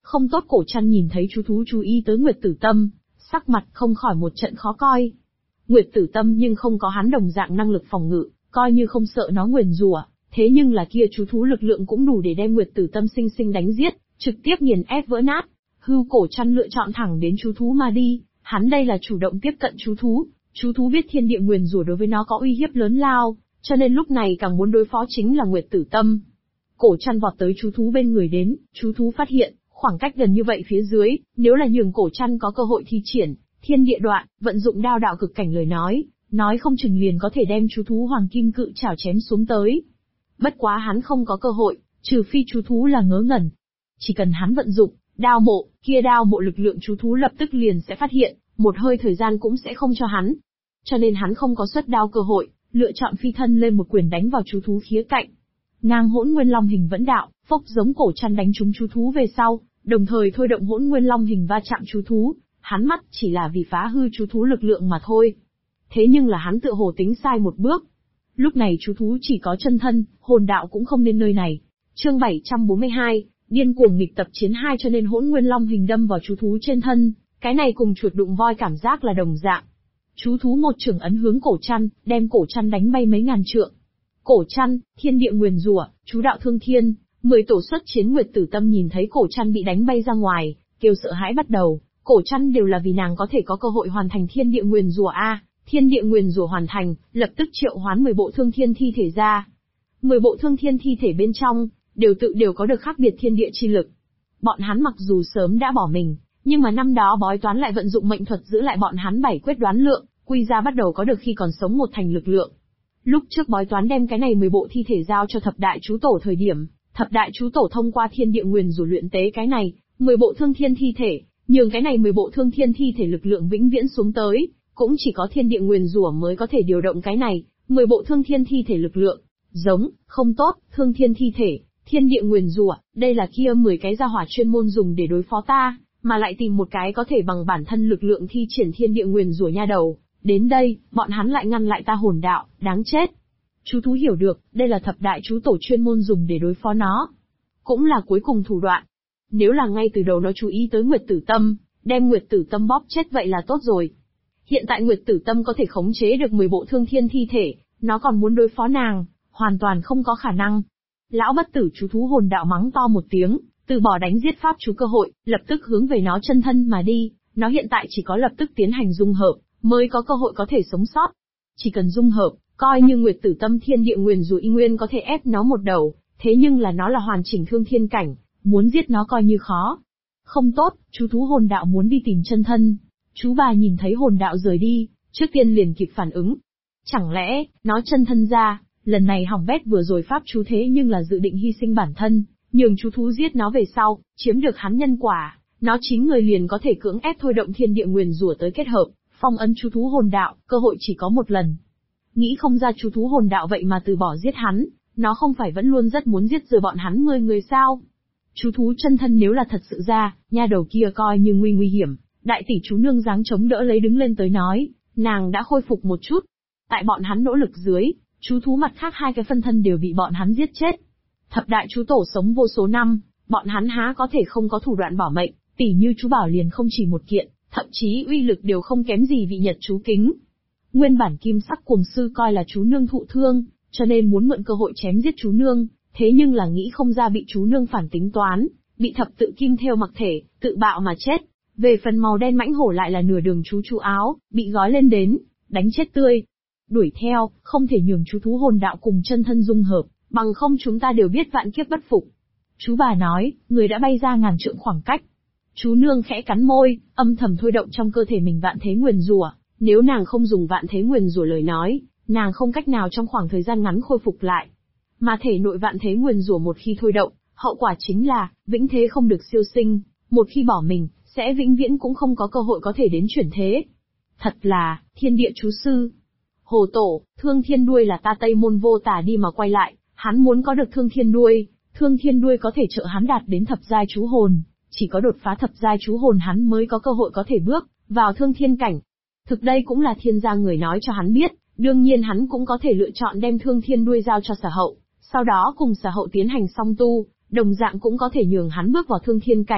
Không tốt, Cổ Trăn nhìn thấy chú thú chú ý tới Nguyệt Tử Tâm, sắc mặt không khỏi một trận khó coi. Nguyệt Tử Tâm nhưng không có hắn đồng dạng năng lực phòng ngự, coi như không sợ nó nguyền rủa, thế nhưng là kia chú thú lực lượng cũng đủ để đem Nguyệt Tử Tâm sinh sinh đánh giết, trực tiếp nghiền ép vỡ nát. Cổ Trăn lựa chọn thẳng đến chú thú mà đi, hắn đây là chủ động tiếp cận chú thú biết thiên địa nguyền rủa đối với nó có uy hiếp lớn lao, cho nên lúc này càng muốn đối phó chính là Nguyệt Tử Tâm. Cổ Trăn vọt tới chú thú bên người đến, chú thú phát hiện, khoảng cách gần như vậy phía dưới, nếu là nhường Cổ Trăn có cơ hội thi triển thiên địa đoạn, vận dụng đao đạo cực cảnh lời nói không chừng liền có thể đem chú thú hoàng kim cự chảo chém xuống tới. Bất quá hắn không có cơ hội, trừ phi chú thú là ngớ ngẩn. Chỉ cần hắn vận dụng đao mộ, kia đao mộ lực lượng chú thú lập tức liền sẽ phát hiện, một hơi thời gian cũng sẽ không cho hắn. Cho nên hắn không có xuất đao cơ hội, lựa chọn phi thân lên một quyền đánh vào chú thú khía cạnh. Ngang Hỗn Nguyên Long hình vẫn đạo, phốc giống Cổ Trăn đánh trúng chú thú về sau, đồng thời thôi động Hỗn Nguyên Long hình va chạm chú thú, hắn mắt chỉ là vì phá hư chú thú lực lượng mà thôi. Thế nhưng là hắn tựa hồ tính sai một bước. Lúc này chú thú chỉ có chân thân, hồn đạo cũng không nên nơi này. Chương 742, điên cuồng nghịch tập chiến 2, cho nên Hỗn Nguyên Long hình đâm vào chú thú trên thân, cái này cùng chuột đụng voi cảm giác là đồng dạng. Chú thú một chưởng ấn hướng Cổ Trăn, đem Cổ Trăn đánh bay mấy ngàn trượng. Cổ Trăn, thiên địa nguyền rủa, chú đạo thương thiên, 10 tổ xuất chiến. Nguyệt Tử Tâm nhìn thấy Cổ Trăn bị đánh bay ra ngoài, kêu sợ hãi bắt đầu. Cổ Trăn đều là vì nàng có thể có cơ hội hoàn thành thiên địa nguyền rủa a. Thiên địa nguyền rủa hoàn thành, lập tức triệu hoán 10 bộ thương thiên thi thể ra. 10 bộ thương thiên thi thể bên trong, đều có được khác biệt thiên địa chi lực. Bọn hắn mặc dù sớm đã bỏ mình, nhưng mà năm đó bói toán lại vận dụng mệnh thuật giữ lại bọn hắn 7 quyết đoán lượng, quy ra bắt đầu có được khi còn sống một thành lực lượng. Lúc trước bói toán đem cái này 10 bộ thi thể giao cho thập đại chú tổ thời điểm, thập đại chú tổ thông qua thiên địa nguyền rủa luyện tế cái này 10 bộ thương thiên thi thể, nhường cái này 10 bộ thương thiên thi thể lực lượng vĩnh viễn xuống tới, cũng chỉ có thiên địa nguyền rủa mới có thể điều động cái này 10 bộ thương thiên thi thể lực lượng. Giống, không tốt, thương thiên thi thể, thiên địa nguyền rủa, đây là kia 10 cái gia hỏa chuyên môn dùng để đối phó ta, mà lại tìm một cái có thể bằng bản thân lực lượng thi triển thiên địa nguyền rủa nha đầu. Đến đây, bọn hắn lại ngăn lại ta hồn đạo, đáng chết. Chú thú hiểu được, đây là thập đại chú tổ chuyên môn dùng để đối phó nó. Cũng là cuối cùng thủ đoạn. Nếu là ngay từ đầu nó chú ý tới Nguyệt Tử Tâm, đem Nguyệt Tử Tâm bóp chết vậy là tốt rồi. Hiện tại Nguyệt Tử Tâm có thể khống chế được 10 bộ thương thiên thi thể, nó còn muốn đối phó nàng, hoàn toàn không có khả năng. Lão bất tử chú thú hồn đạo mắng to một tiếng, từ bỏ đánh giết pháp chú cơ hội, lập tức hướng về nó chân thân mà đi. Nó hiện tại chỉ có lập tức tiến hành dung hợp, mới có cơ hội có thể sống sót. Chỉ cần dung hợp, coi như Nguyệt Tử Tâm thiên địa nguyền rủa y nguyên có thể ép nó một đầu, thế nhưng là nó là hoàn chỉnh thương thiên cảnh, muốn giết nó coi như khó. Không tốt, chú thú hồn đạo muốn đi tìm chân thân. Chú bà nhìn thấy hồn đạo rời đi, trước tiên liền kịp phản ứng. Chẳng lẽ, nó chân thân ra, lần này hỏng bét vừa rồi pháp chú thế nhưng là dự định hy sinh bản thân, nhường chú thú giết nó về sau, chiếm được hắn nhân quả, nó chính người liền có thể cưỡng ép thôi động thiên địa nguyền rủa tới kết hợp, phong ấn chú thú hồn đạo, cơ hội chỉ có một lần. Nghĩ không ra chú thú hồn đạo vậy mà từ bỏ giết hắn, nó không phải vẫn luôn rất muốn giết rời bọn hắn 10 người sao? Chú thú chân thân nếu là thật sự ra, nha đầu kia coi như nguy hiểm, đại tỷ chú nương dáng chống đỡ lấy đứng lên tới nói, nàng đã khôi phục một chút. Tại bọn hắn nỗ lực dưới, chú thú mặt khác 2 cái phân thân đều bị bọn hắn giết chết. Thập đại chú tổ sống vô số năm, bọn hắn há có thể không có thủ đoạn bảo mệnh, tỷ như chú bảo liền không chỉ một kiện, thậm chí uy lực đều không kém gì vị nhật chú kính. Nguyên bản kim sắc cuồng sư coi là chú nương thụ thương, cho nên muốn mượn cơ hội chém giết chú nương, thế nhưng là nghĩ không ra bị chú nương phản tính toán, bị thập tự kim theo mặc thể, tự bạo mà chết. Về phần màu đen mãnh hổ lại là nửa đường chú áo, bị gói lên đến, đánh chết tươi. Đuổi theo, không thể nhường chú thú hồn đạo cùng chân thân dung hợp, bằng không chúng ta đều biết vạn kiếp bất phục. Chú bà nói, người đã bay ra ngàn trượng khoảng cách. Chú nương khẽ cắn môi, âm thầm thôi động trong cơ thể mình vạn thế nguyền rủa. Nếu nàng không dùng vạn thế nguyền rủa lời nói, nàng không cách nào trong khoảng thời gian ngắn khôi phục lại. Mà thể nội vạn thế nguyền rủa một khi thôi động, hậu quả chính là vĩnh thế không được siêu sinh. Một khi bỏ mình, sẽ vĩnh viễn cũng không có cơ hội có thể đến chuyển thế. Thật là thiên địa chú sư. Hồ tổ, thương thiên đuôi là ta Tây Môn Vô Tả đi mà quay lại, hắn muốn có được thương thiên đuôi có thể trợ hắn đạt đến thập giai chú hồn, chỉ có đột phá thập giai chú hồn hắn mới có cơ hội có thể bước vào thương thiên cảnh. Thực đây cũng là thiên gia người nói cho hắn biết, đương nhiên hắn cũng có thể lựa chọn đem thương thiên đuôi giao cho Sở Hậu, sau đó cùng Sở Hậu tiến hành song tu, đồng dạng cũng có thể nhường hắn bước vào thương thiên cảnh.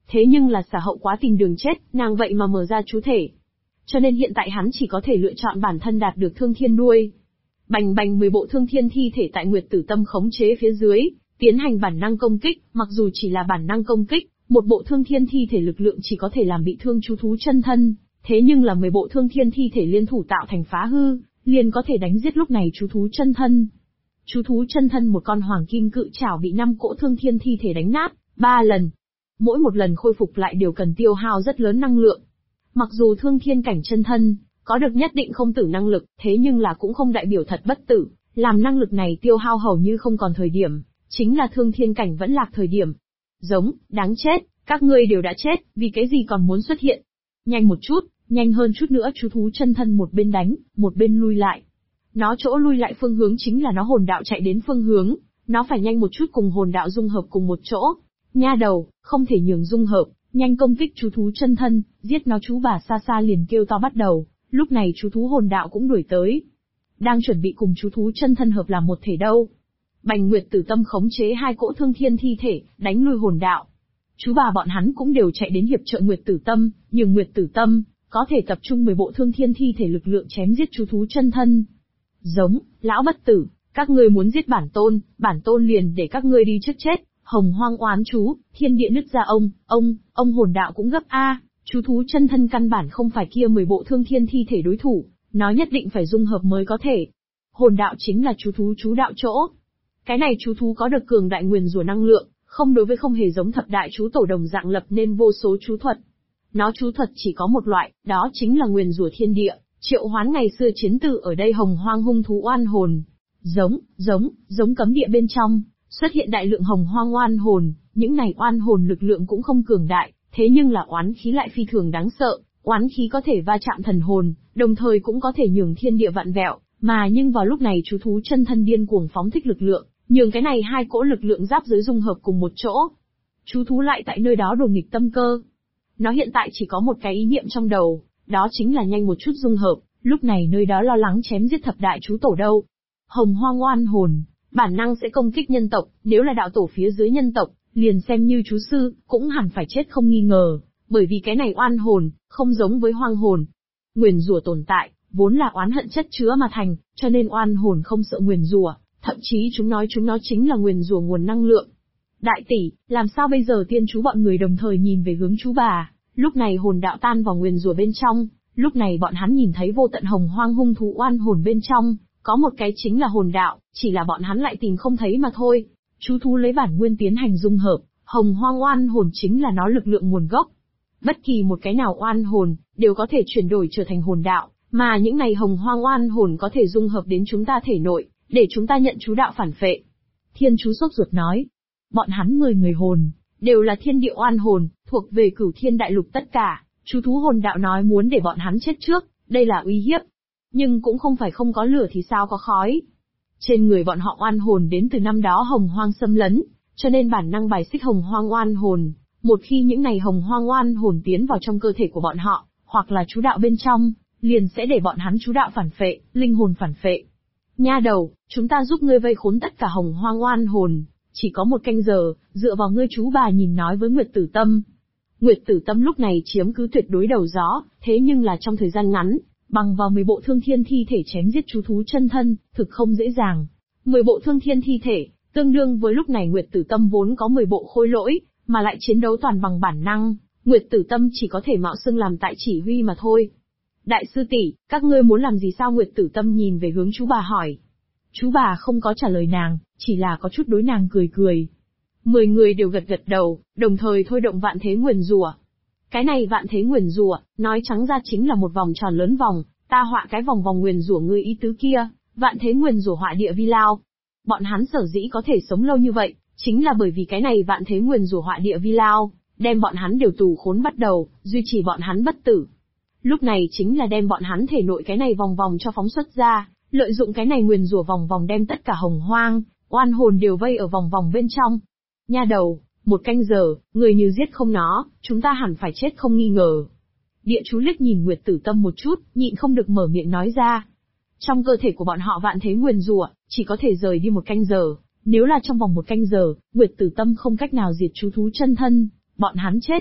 thế nhưng là xả hậu quá tìm đường chết, nàng vậy mà mở ra chú thể. Cho nên hiện tại hắn chỉ có thể lựa chọn bản thân đạt được thương thiên đuôi. Bành bành 10 bộ thương thiên thi thể tại Nguyệt Tử Tâm khống chế phía dưới, tiến hành bản năng công kích, mặc dù chỉ là bản năng công kích, một bộ thương thiên thi thể lực lượng chỉ có thể làm bị thương chú thú chân thân, thế nhưng là 10 bộ thương thiên thi thể liên thủ tạo thành phá hư, liền có thể đánh giết lúc này chú thú chân thân. Chú thú chân thân một con hoàng kim cự trảo bị 5 cỗ thương thiên thi thể đánh nát, 3 lần. Mỗi một lần khôi phục lại đều cần tiêu hao rất lớn năng lượng. Mặc dù thương thiên cảnh chân thân, có được nhất định không tử năng lực, thế nhưng là cũng không đại biểu thật bất tử, làm năng lực này tiêu hao hầu như không còn thời điểm, chính là thương thiên cảnh vẫn lạc thời điểm. Giống, đáng chết, các ngươi đều đã chết, vì cái gì còn muốn xuất hiện? Nhanh một chút, nhanh hơn chút nữa chú thú chân thân một bên đánh, một bên lui lại. Nó chỗ lui lại phương hướng chính là nó hồn đạo chạy đến phương hướng, nó phải nhanh một chút cùng hồn đạo dung hợp cùng một chỗ. Nha đầu, không thể nhường dung hợp, nhanh công kích chú thú chân thân, giết nó. Chú bà xa xa liền kêu to bắt đầu, lúc này chú thú hồn đạo cũng đuổi tới. Đang chuẩn bị cùng chú thú chân thân hợp làm một thể đâu. Bành Nguyệt Tử Tâm khống chế 2 cỗ thương thiên thi thể, đánh lui hồn đạo. Chú bà bọn hắn cũng đều chạy đến hiệp trợ Nguyệt Tử Tâm, nhưng Nguyệt Tử Tâm có thể tập trung 10 bộ thương thiên thi thể lực lượng chém giết chú thú chân thân. Giống, lão bất tử, các ngươi muốn giết bản tôn liền để các ngươi đi trước chết. Hồng Hoang oán chú, thiên địa nứt ra ông hồn đạo cũng gấp a, chú thú chân thân căn bản không phải kia 10 bộ thương thiên thi thể đối thủ, nó nhất định phải dung hợp mới có thể. Hồn đạo chính là chú thú chú đạo chỗ. Cái này chú thú có được cường đại nguyền rủa năng lượng, không đối với không hề giống thập đại chú tổ đồng dạng lập nên vô số chú thuật. Nó chú thuật chỉ có một loại, đó chính là nguyền rủa thiên địa, triệu hoán ngày xưa chiến tử ở đây Hồng Hoang hung thú oan hồn. Giống cấm địa bên trong, xuất hiện đại lượng Hồng Hoang oan hồn, những này oan hồn lực lượng cũng không cường đại, thế nhưng là oán khí lại phi thường đáng sợ, oán khí có thể va chạm thần hồn, đồng thời cũng có thể nhường thiên địa vặn vẹo, mà nhưng vào lúc này chú thú chân thân điên cuồng phóng thích lực lượng, nhường cái này 2 cỗ lực lượng giáp giới dung hợp cùng một chỗ. Chú thú lại tại nơi đó đổ nghịch tâm cơ. Nó hiện tại chỉ có một cái ý niệm trong đầu, đó chính là nhanh một chút dung hợp, lúc này nơi đó lo lắng chém giết thập đại chú tổ đâu. Hồng Hoang oan hồn, bản năng sẽ công kích nhân tộc, nếu là đạo tổ phía dưới nhân tộc, liền xem như chú sư, cũng hẳn phải chết không nghi ngờ, bởi vì cái này oan hồn, không giống với hoang hồn. Nguyền rủa tồn tại, vốn là oán hận chất chứa mà thành, cho nên oan hồn không sợ nguyền rủa, thậm chí chúng nó chính là nguyền rủa nguồn năng lượng. Đại tỷ, làm sao bây giờ? Tiên chú bọn người đồng thời nhìn về hướng chú bà, lúc này hồn đạo tan vào nguyền rủa bên trong, lúc này bọn hắn nhìn thấy vô tận Hồng Hoang hung thú oan hồn bên trong, có một cái chính là hồn đạo, chỉ là bọn hắn lại tìm không thấy mà thôi. Chú thú lấy bản nguyên tiến hành dung hợp, Hồng Hoang oan hồn chính là nó lực lượng nguồn gốc. Bất kỳ một cái nào oan hồn, đều có thể chuyển đổi trở thành hồn đạo, mà những này Hồng Hoang oan hồn có thể dung hợp đến chúng ta thể nội, để chúng ta nhận chú đạo phản phệ. Thiên chú sốt ruột nói, bọn hắn 10 người hồn, đều là thiên địa oan hồn, thuộc về Cửu Thiên Đại Lục tất cả, chú thú hồn đạo nói muốn để bọn hắn chết trước, đây là uy hiếp. Nhưng cũng không phải không có lửa thì sao có khói. Trên người bọn họ oan hồn đến từ năm đó Hồng Hoang xâm lấn, cho nên bản năng bài xích Hồng Hoang oan hồn. Một khi những này Hồng Hoang oan hồn tiến vào trong cơ thể của bọn họ, hoặc là chú đạo bên trong, liền sẽ để bọn hắn chú đạo phản phệ, linh hồn phản phệ. Nha đầu, chúng ta giúp ngươi vây khốn tất cả Hồng Hoang oan hồn, chỉ có 1 canh giờ, dựa vào ngươi. Chú bà nhìn nói với Nguyệt Tử Tâm. Nguyệt Tử Tâm lúc này chiếm cứ tuyệt đối đầu gió, thế nhưng là trong thời gian ngắn, bằng vào 10 bộ thương thiên thi thể chém giết chú thú chân thân, thực không dễ dàng. 10 bộ thương thiên thi thể, tương đương với lúc này Nguyệt Tử Tâm vốn có 10 bộ khôi lỗi, mà lại chiến đấu toàn bằng bản năng, Nguyệt Tử Tâm chỉ có thể mạo xưng làm tại chỉ huy mà thôi. Đại sư tỷ, các ngươi muốn làm gì sao? Nguyệt Tử Tâm nhìn về hướng chú bà hỏi. Chú bà không có trả lời nàng, chỉ là có chút đối nàng cười cười. 10 người đều gật gật đầu, đồng thời thôi động vạn thế nguyền rủa. Cái này vạn thế nguyền rủa, nói trắng ra chính là một vòng tròn lớn vòng, ta họa cái vòng vòng nguyền rủa ngươi ý tứ kia, vạn thế nguyền rủa họa địa vi lao. Bọn hắn sở dĩ có thể sống lâu như vậy, chính là bởi vì cái này vạn thế nguyền rủa họa địa vi lao, đem bọn hắn đều tù khốn bắt đầu, duy trì bọn hắn bất tử. Lúc này chính là đem bọn hắn thể nội cái này vòng vòng cho phóng xuất ra, lợi dụng cái này nguyền rủa vòng vòng đem tất cả Hồng Hoang oan hồn đều vây ở vòng vòng bên trong. Nha đầu, 1 canh giờ, người như giết không nó, chúng ta hẳn phải chết không nghi ngờ. Địa chú liếc nhìn Nguyệt Tử Tâm một chút, nhịn không được mở miệng nói ra. Trong cơ thể của bọn họ vạn thế nguyền rủa, chỉ có thể rời đi 1 canh giờ, nếu là trong vòng 1 canh giờ, Nguyệt Tử Tâm không cách nào diệt chú thú chân thân, bọn hắn chết.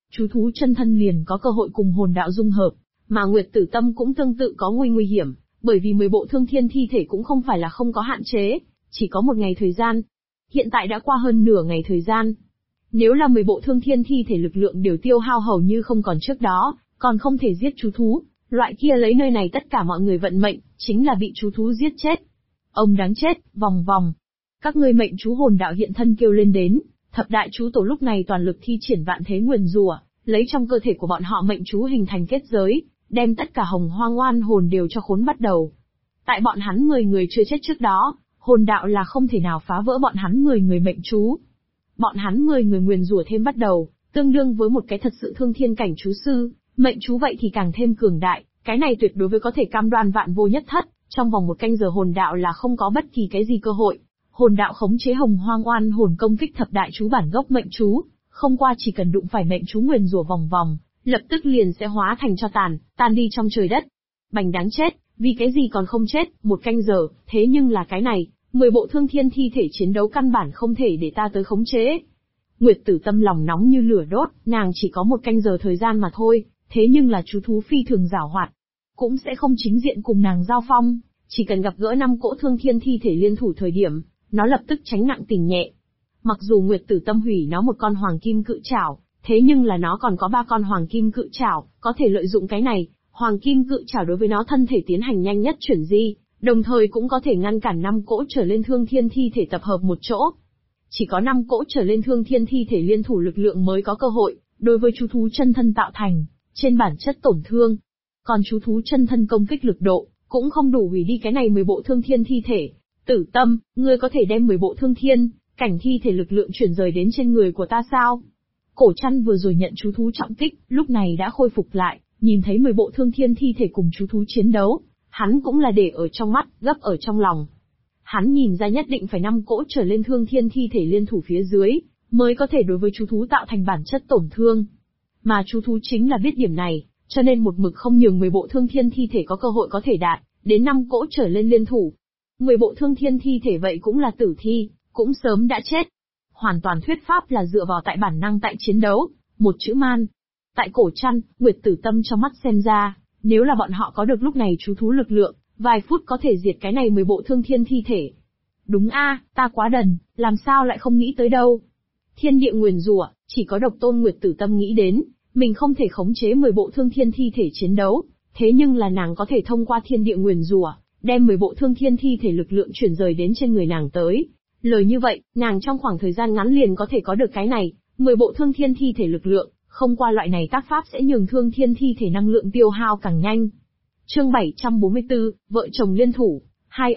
chú thú chân thân liền có cơ hội cùng hồn đạo dung hợp, mà Nguyệt Tử Tâm cũng tương tự có nguy hiểm, bởi vì 10 bộ thương thiên thi thể cũng không phải là không có hạn chế, chỉ có 1 ngày thời gian. Hiện tại đã qua hơn nửa ngày thời gian. Nếu là 10 bộ thương thiên thi thể lực lượng đều tiêu hao hầu như không còn trước đó, còn không thể giết chú thú, loại kia lấy nơi này tất cả mọi người vận mệnh, chính là bị chú thú giết chết. Ông đáng chết, vòng vòng. Các ngươi mệnh chú hồn đạo hiện thân kêu lên đến, thập đại chú tổ lúc này toàn lực thi triển vạn thế nguyền rủa, lấy trong cơ thể của bọn họ mệnh chú hình thành kết giới, đem tất cả hồng hoang oan hồn đều cho khốn bắt đầu. Tại bọn hắn người chưa chết trước đó, hồn đạo là không thể nào phá vỡ bọn hắn người mệnh chú. Bọn hắn người nguyền rủa thêm bắt đầu, tương đương với một cái thật sự thương thiên cảnh chú sư, mệnh chú vậy thì càng thêm cường đại, cái này tuyệt đối với có thể cam đoan vạn vô nhất thất, trong vòng 1 canh giờ hồn đạo là không có bất kỳ cái gì cơ hội. Hồn đạo khống chế hồng hoang oan hồn công kích thập đại chú bản gốc mệnh chú, không qua chỉ cần đụng phải mệnh chú nguyền rủa vòng vòng, lập tức liền sẽ hóa thành tro tàn, tan đi trong trời đất. Bành đáng chết, vì cái gì còn không chết, 1 canh giờ, thế nhưng là cái này, 10 bộ thương thiên thi thể chiến đấu căn bản không thể để ta tới khống chế. Nguyệt Tử Tâm lòng nóng như lửa đốt, nàng chỉ có 1 canh giờ thời gian mà thôi, thế nhưng là chú thú phi thường giảo hoạt, cũng sẽ không chính diện cùng nàng giao phong, chỉ cần gặp gỡ 5 cỗ thương thiên thi thể liên thủ thời điểm, nó lập tức tránh nặng tình nhẹ. Mặc dù Nguyệt Tử Tâm hủy nó 1 con hoàng kim cự trảo, thế nhưng là nó còn có 3 con hoàng kim cự trảo, có thể lợi dụng cái này, hoàng kim cự trảo đối với nó thân thể tiến hành nhanh nhất chuyển di, đồng thời cũng có thể ngăn cản 5 cỗ trở lên thương thiên thi thể tập hợp một chỗ. Chỉ có 5 cỗ trở lên thương thiên thi thể liên thủ lực lượng mới có cơ hội, đối với chú thú chân thân tạo thành, trên bản chất tổn thương. Còn chú thú chân thân công kích lực độ, cũng không đủ hủy đi cái này 10 bộ thương thiên thi thể. Tử Tâm, ngươi có thể đem 10 bộ thương thiên, cảnh thi thể lực lượng chuyển rời đến trên người của ta sao? Cổ Trăn vừa rồi nhận chú thú trọng kích, lúc này đã khôi phục lại, nhìn thấy 10 bộ thương thiên thi thể cùng chú thú chiến đấu, hắn cũng là để ở trong mắt, gấp ở trong lòng. Hắn nhìn ra nhất định phải 5 cỗ trở lên thương thiên thi thể liên thủ phía dưới, mới có thể đối với chú thú tạo thành bản chất tổn thương. Mà chú thú chính là biết điểm này, cho nên một mực không nhường 10 bộ thương thiên thi thể có cơ hội có thể đạt đến 5 cỗ trở lên liên thủ. 10 bộ thương thiên thi thể vậy cũng là tử thi, cũng sớm đã chết. Hoàn toàn thuyết pháp là dựa vào tại bản năng tại chiến đấu, một chữ man. Tại Cổ Trăn, Nguyệt Tử Tâm trong mắt xem ra, nếu là bọn họ có được lúc này chú thú lực lượng, vài phút có thể diệt cái này 10 bộ thương thiên thi thể. Đúng a, ta quá đần, làm sao lại không nghĩ tới đâu. Thiên địa nguyền rủa, chỉ có độc tôn Nguyệt Tử Tâm nghĩ đến, mình không thể khống chế 10 bộ thương thiên thi thể chiến đấu, thế nhưng là nàng có thể thông qua thiên địa nguyền rủa, đem 10 bộ thương thiên thi thể lực lượng chuyển rời đến trên người nàng tới. Lời như vậy, nàng trong khoảng thời gian ngắn liền có thể có được cái này, 10 bộ thương thiên thi thể lực lượng, không qua loại này tác pháp sẽ nhường thương thiên thi thể năng lượng tiêu hao càng nhanh. Chương 744, vợ chồng liên thủ, hai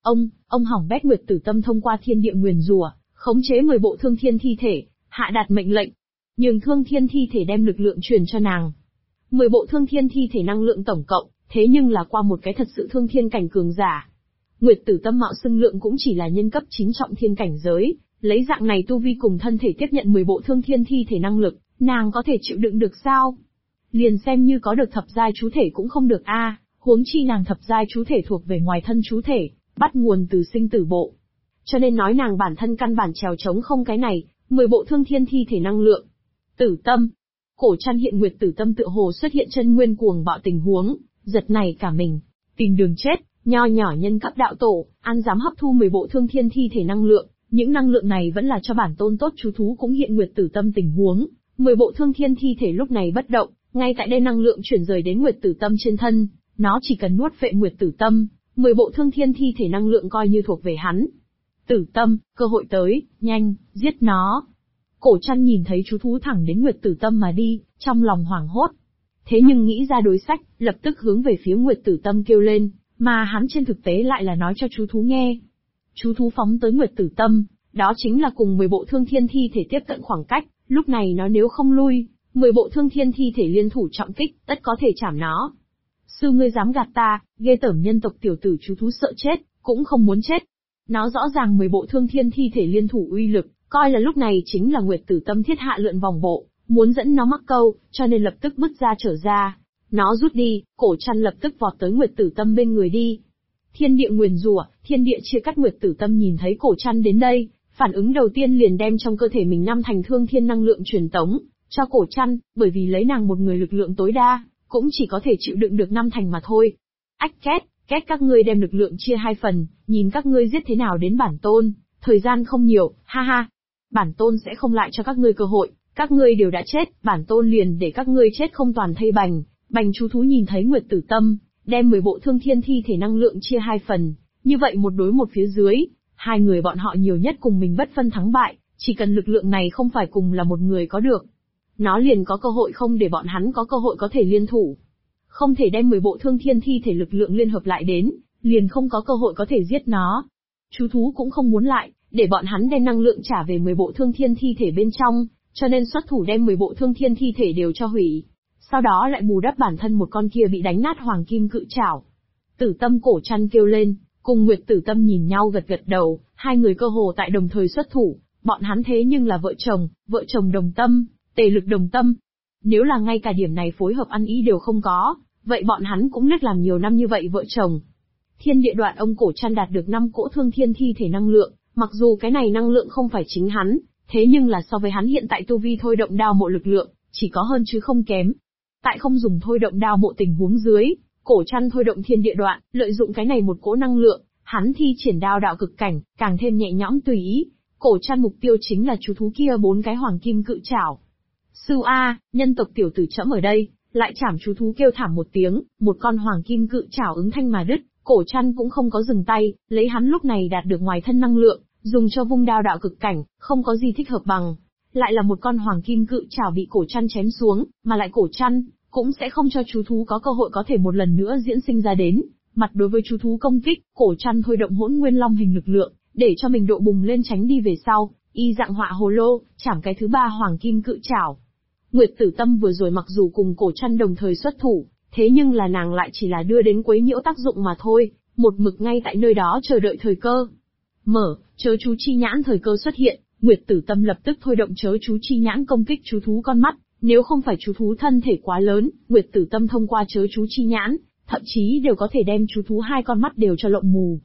ông hỏng bét. Nguyệt Tử Tâm thông qua thiên địa nguyền rủa, khống chế 10 bộ thương thiên thi thể, hạ đạt mệnh lệnh, nhường thương thiên thi thể đem lực lượng truyền cho nàng. 10 bộ thương thiên thi thể năng lượng tổng cộng, thế nhưng là qua một cái thật sự thương thiên cảnh cường giả. Nguyệt Tử Tâm mạo xưng lượng cũng chỉ là nhân cấp 9 trọng thiên cảnh giới, lấy dạng này tu vi cùng thân thể tiếp nhận 10 bộ thương thiên thi thể năng lực, nàng có thể chịu đựng được sao? Liền xem như có được thập giai chú thể cũng không được a, huống chi nàng thập giai chú thể thuộc về ngoài thân chú thể, bắt nguồn từ sinh tử bộ. Cho nên nói nàng bản thân căn bản trèo chống không cái này, 10 bộ thương thiên thi thể năng lượng. Tử Tâm. Cổ Trăn hiện Nguyệt Tử Tâm tựa hồ xuất hiện chân nguyên cuồng bạo tình huống, giật này cả mình, tìm đường chết, nho nhỏ nhân cấp đạo tổ, an dám hấp thu 10 bộ thương thiên thi thể năng lượng, những năng lượng này vẫn là cho bản tôn tốt chú thú cũng hiện Nguyệt Tử Tâm tình huống, 10 bộ thương thiên thi thể lúc này bất động, ngay tại đây năng lượng chuyển rời đến Nguyệt Tử Tâm trên thân, nó chỉ cần nuốt phệ Nguyệt Tử Tâm, 10 bộ thương thiên thi thể năng lượng coi như thuộc về hắn. Tử Tâm, cơ hội tới, nhanh, giết nó. Cổ Trăn nhìn thấy chú thú thẳng đến Nguyệt Tử Tâm mà đi, trong lòng hoảng hốt. Thế nhưng nghĩ ra đối sách, lập tức hướng về phía Nguyệt Tử Tâm kêu lên, mà hắn trên thực tế lại là nói cho chú thú nghe. Chú thú phóng tới Nguyệt Tử Tâm, đó chính là cùng 10 bộ thương thiên thi thể tiếp cận khoảng cách, lúc này nó nếu không lui, 10 bộ thương thiên thi thể liên thủ trọng kích, tất có thể chảm nó. Sư ngươi dám gạt ta, ghê tởm nhân tộc tiểu tử. Chú thú sợ chết, cũng không muốn chết. Nó rõ ràng 10 bộ thương thiên thi thể liên thủ uy lực, coi là lúc này chính là Nguyệt Tử Tâm thiết hạ lượn vòng bộ, muốn dẫn nó mắc câu, cho nên lập tức bứt ra trở ra. Nó rút đi, Cổ Trăn lập tức vọt tới Nguyệt Tử Tâm bên người đi. Thiên địa nguyền rủa, thiên địa chia cắt. Nguyệt Tử Tâm nhìn thấy Cổ Trăn đến đây, phản ứng đầu tiên liền đem trong cơ thể mình 5 thành thương thiên năng lượng truyền tống, Cho Cổ Trăn, bởi vì lấy nàng một người lực lượng tối đa, cũng chỉ có thể chịu đựng được 5 thành mà thôi. Ách két các ngươi đem lực lượng chia 2 phần, nhìn các ngươi giết thế nào đến bản tôn, thời gian không nhiều, ha ha. Bản tôn sẽ không lại cho các ngươi cơ hội, các ngươi đều đã chết, bản tôn liền để các ngươi chết không toàn thây bành. Bành chú thú nhìn thấy Nguyệt Tử Tâm, đem 10 bộ thương thiên thi thể năng lượng chia 2 phần, như vậy một đối một phía dưới, hai người bọn họ nhiều nhất cùng mình bất phân thắng bại, chỉ cần lực lượng này không phải cùng là một người có được. Nó liền có cơ hội không để bọn hắn có cơ hội có thể liên thủ. Không thể đem 10 bộ thương thiên thi thể lực lượng liên hợp lại đến, liền không có cơ hội có thể giết nó. Chú thú cũng không muốn lại, để bọn hắn đem năng lượng trả về 10 bộ thương thiên thi thể bên trong, cho nên xuất thủ đem 10 bộ thương thiên thi thể đều cho hủy. Sau đó lại bù đắp bản thân một con kia bị đánh nát hoàng kim cự trảo. Tử Tâm Cổ Trăn kêu lên, cùng Nguyệt Tử Tâm nhìn nhau gật gật đầu, hai người cơ hồ tại đồng thời xuất thủ, bọn hắn thế nhưng là vợ chồng đồng tâm, tề lực đồng tâm. Nếu là ngay cả điểm này phối hợp ăn ý đều không có, vậy bọn hắn cũng lết làm nhiều năm như vậy vợ chồng. Thiên địa đoạn ông Cổ Trăn đạt được 5 cỗ thương thiên thi thể năng lượng, mặc dù cái này năng lượng không phải chính hắn, thế nhưng là so với hắn hiện tại tu vi thôi động đao mộ lực lượng, chỉ có hơn chứ không kém. Tại không dùng thôi động đao mộ tình huống dưới, Cổ Trăn thôi động thiên địa đoạn, lợi dụng cái này một cỗ năng lượng, hắn thi triển đao đạo cực cảnh, càng thêm nhẹ nhõm tùy ý. Cổ Trăn mục tiêu chính là chú thú kia 4 cái hoàng kim cự trảo. Sư A, nhân tộc tiểu tử trẫm ở đây, lại chảm chú thú kêu thảm một tiếng, một con hoàng kim cự trảo ứng thanh mà đứt. Cổ Trăn cũng không có dừng tay, lấy hắn lúc này đạt được ngoài thân năng lượng, dùng cho vung đao đạo cực cảnh, không có gì thích hợp bằng. Lại là một con hoàng kim cự trảo bị Cổ Trăn chém xuống, mà lại Cổ Trăn cũng sẽ không cho chú thú có cơ hội có thể một lần nữa diễn sinh ra đến. Mặt đối với chú thú công kích, Cổ Trăn thôi động Hỗn Nguyên Long hình lực lượng, để cho mình độ bùng lên tránh đi về sau, y dạng họa hồ lô, chảm cái thứ 3 hoàng kim cự trảo. Nguyệt Tử Tâm vừa rồi mặc dù cùng Cổ Trăn đồng thời xuất thủ, thế nhưng là nàng lại chỉ là đưa đến quấy nhiễu tác dụng mà thôi, một mực ngay tại nơi đó chờ đợi thời cơ. Chớ chú chi nhãn thời cơ xuất hiện, Nguyệt Tử Tâm lập tức thôi động chớ chú chi nhãn công kích chú thú con mắt, nếu không phải chú thú thân thể quá lớn, Nguyệt Tử Tâm thông qua chớ chú chi nhãn, thậm chí đều có thể đem chú thú 2 con mắt đều cho lộng mù.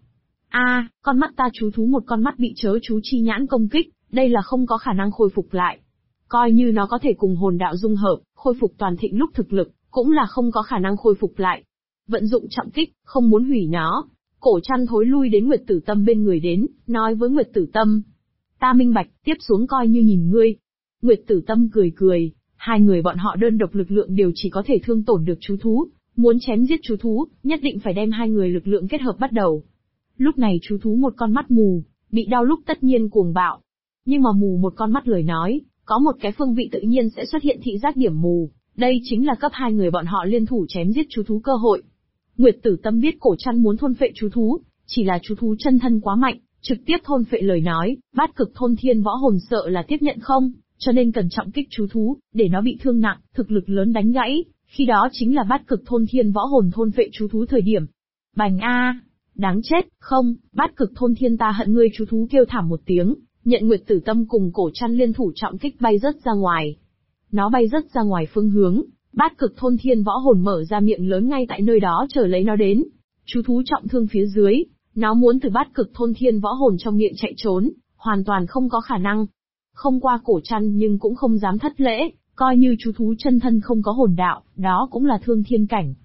Con mắt ta chú thú một con mắt bị chớ chú chi nhãn công kích, đây là không có khả năng khôi phục lại. Coi như nó có thể cùng hồn đạo dung hợp, khôi phục toàn thịnh lúc thực lực, cũng là không có khả năng khôi phục lại. Vận dụng trọng kích, không muốn hủy nó. Cổ Trăn thối lui đến Nguyệt Tử Tâm bên người đến, nói với Nguyệt Tử Tâm. Ta minh bạch, tiếp xuống coi như nhìn ngươi. Nguyệt Tử Tâm cười, hai người bọn họ đơn độc lực lượng đều chỉ có thể thương tổn được chú thú, muốn chém giết chú thú, nhất định phải đem hai người lực lượng kết hợp bắt đầu. Lúc này chú thú một con mắt mù, bị đau lúc tất nhiên cuồng bạo. Nhưng mà mù một con mắt lời nói, có một cái phương vị tự nhiên sẽ xuất hiện thị giác điểm mù, đây chính là cấp hai người bọn họ liên thủ chém giết chú thú cơ hội. Nguyệt Tử Tâm biết Cổ Trăn muốn thôn phệ chú thú, chỉ là chú thú chân thân quá mạnh, trực tiếp thôn phệ lời nói, Bát Cực Thôn Thiên Võ Hồn sợ là tiếp nhận không, cho nên cần trọng kích chú thú, để nó bị thương nặng, thực lực lớn đánh gãy, khi đó chính là Bát Cực Thôn Thiên Võ Hồn thôn phệ chú thú thời điểm. Bành a, đáng chết, không, Bát Cực Thôn Thiên ta hận ngươi, chú thú kêu thảm một tiếng, nhận Nguyệt Tử Tâm cùng Cổ Trăn liên thủ trọng kích bay rất ra ngoài. Nó bay rất ra ngoài phương hướng, Bát Cực Thôn Thiên Võ Hồn mở ra miệng lớn ngay tại nơi đó chờ lấy nó đến. Chú thú trọng thương phía dưới, nó muốn từ Bát Cực Thôn Thiên Võ Hồn trong miệng chạy trốn, hoàn toàn không có khả năng. Không qua Cổ Trăn nhưng cũng không dám thất lễ, coi như chú thú chân thân không có hồn đạo, đó cũng là thương thiên cảnh.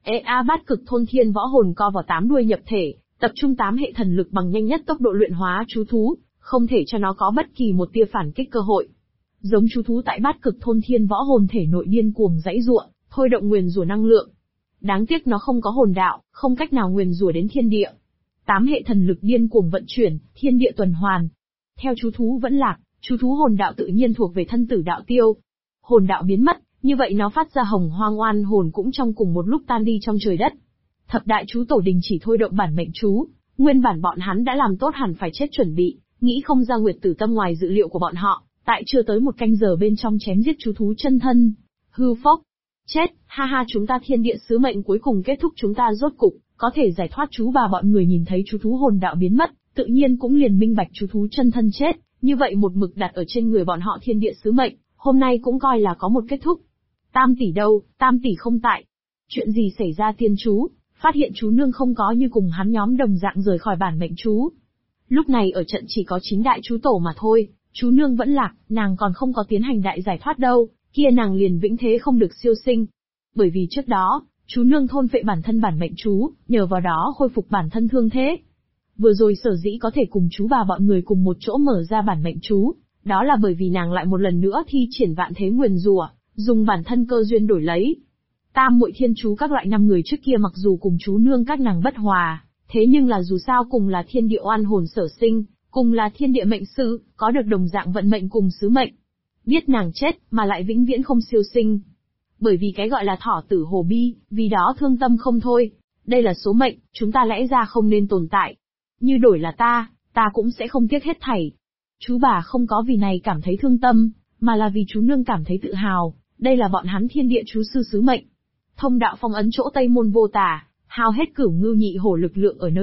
Bát Cực Thôn Thiên Võ Hồn co vào 8 đuôi nhập thể, tập trung 8 hệ thần lực bằng nhanh nhất tốc độ luyện hóa chú thú, không thể cho nó có bất kỳ một tia phản kích cơ hội. Giống chú thú tại Bát Cực Thôn Thiên Võ Hồn thể nội điên cuồng giãy giụa, thôi động nguyền rủa năng lượng. Đáng tiếc nó không có hồn đạo, không cách nào nguyền rủa đến thiên địa. 8 hệ thần lực điên cuồng vận chuyển, thiên địa tuần hoàn. Theo chú thú vẫn lạc, chú thú hồn đạo tự nhiên thuộc về thân tử đạo tiêu. Hồn đạo biến mất, như vậy nó phát ra hồng hoang oan hồn cũng trong cùng một lúc tan đi trong trời đất. Thập đại chú tổ đình chỉ thôi động bản mệnh chú, nguyên bản bọn hắn đã làm tốt hẳn phải chết chuẩn bị, nghĩ không ra Nguyệt Tử Tâm ngoài dự liệu của bọn họ, tại chưa tới một canh giờ bên trong chém giết chú thú chân thân. Hư phốc. Chết, ha ha, chúng ta thiên địa sứ mệnh cuối cùng kết thúc, chúng ta rốt cục có thể giải thoát. Chú bà bọn người nhìn thấy chú thú hồn đạo biến mất, tự nhiên cũng liền minh bạch chú thú chân thân chết, như vậy một mực đặt ở trên người bọn họ thiên địa sứ mệnh, hôm nay cũng coi là có một kết thúc. Tam tỷ đâu, Tam tỷ không tại. Chuyện gì xảy ra tiên chú, phát hiện chú nương không có như cùng hắn nhóm đồng dạng rời khỏi bản mệnh chú. Lúc này ở trận chỉ có 9 đại chú tổ mà thôi, chú nương vẫn lạc, nàng còn không có tiến hành đại giải thoát đâu, kia nàng liền vĩnh thế không được siêu sinh. Bởi vì trước đó, chú nương thôn phệ bản thân bản mệnh chú, nhờ vào đó khôi phục bản thân thương thế. Vừa rồi sở dĩ có thể cùng chú bà bọn người cùng một chỗ mở ra bản mệnh chú, đó là bởi vì nàng lại một lần nữa thi triển vạn thế nguyền rủa, dùng bản thân cơ duyên đổi lấy. Tam muội thiên chú các loại 5 người trước kia mặc dù cùng chú nương các nàng bất hòa, thế nhưng là dù sao cùng là thiên địa oan hồn sở sinh, cùng là thiên địa mệnh sư, có được đồng dạng vận mệnh cùng sứ mệnh. Biết nàng chết, mà lại vĩnh viễn không siêu sinh. Bởi vì cái gọi là thỏ tử hồ bi, vì đó thương tâm không thôi. Đây là số mệnh, chúng ta lẽ ra không nên tồn tại. Như đổi là ta cũng sẽ không tiếc hết thảy. Chú bà không có vì này cảm thấy thương tâm, mà là vì chú nương cảm thấy tự hào, đây là bọn hắn thiên địa chú sư sứ mệnh. Thông đạo phong ấn chỗ Tây Môn Vô Tà, hao hết Cửu Ngưu Nhị Hổ lực lượng ở nơi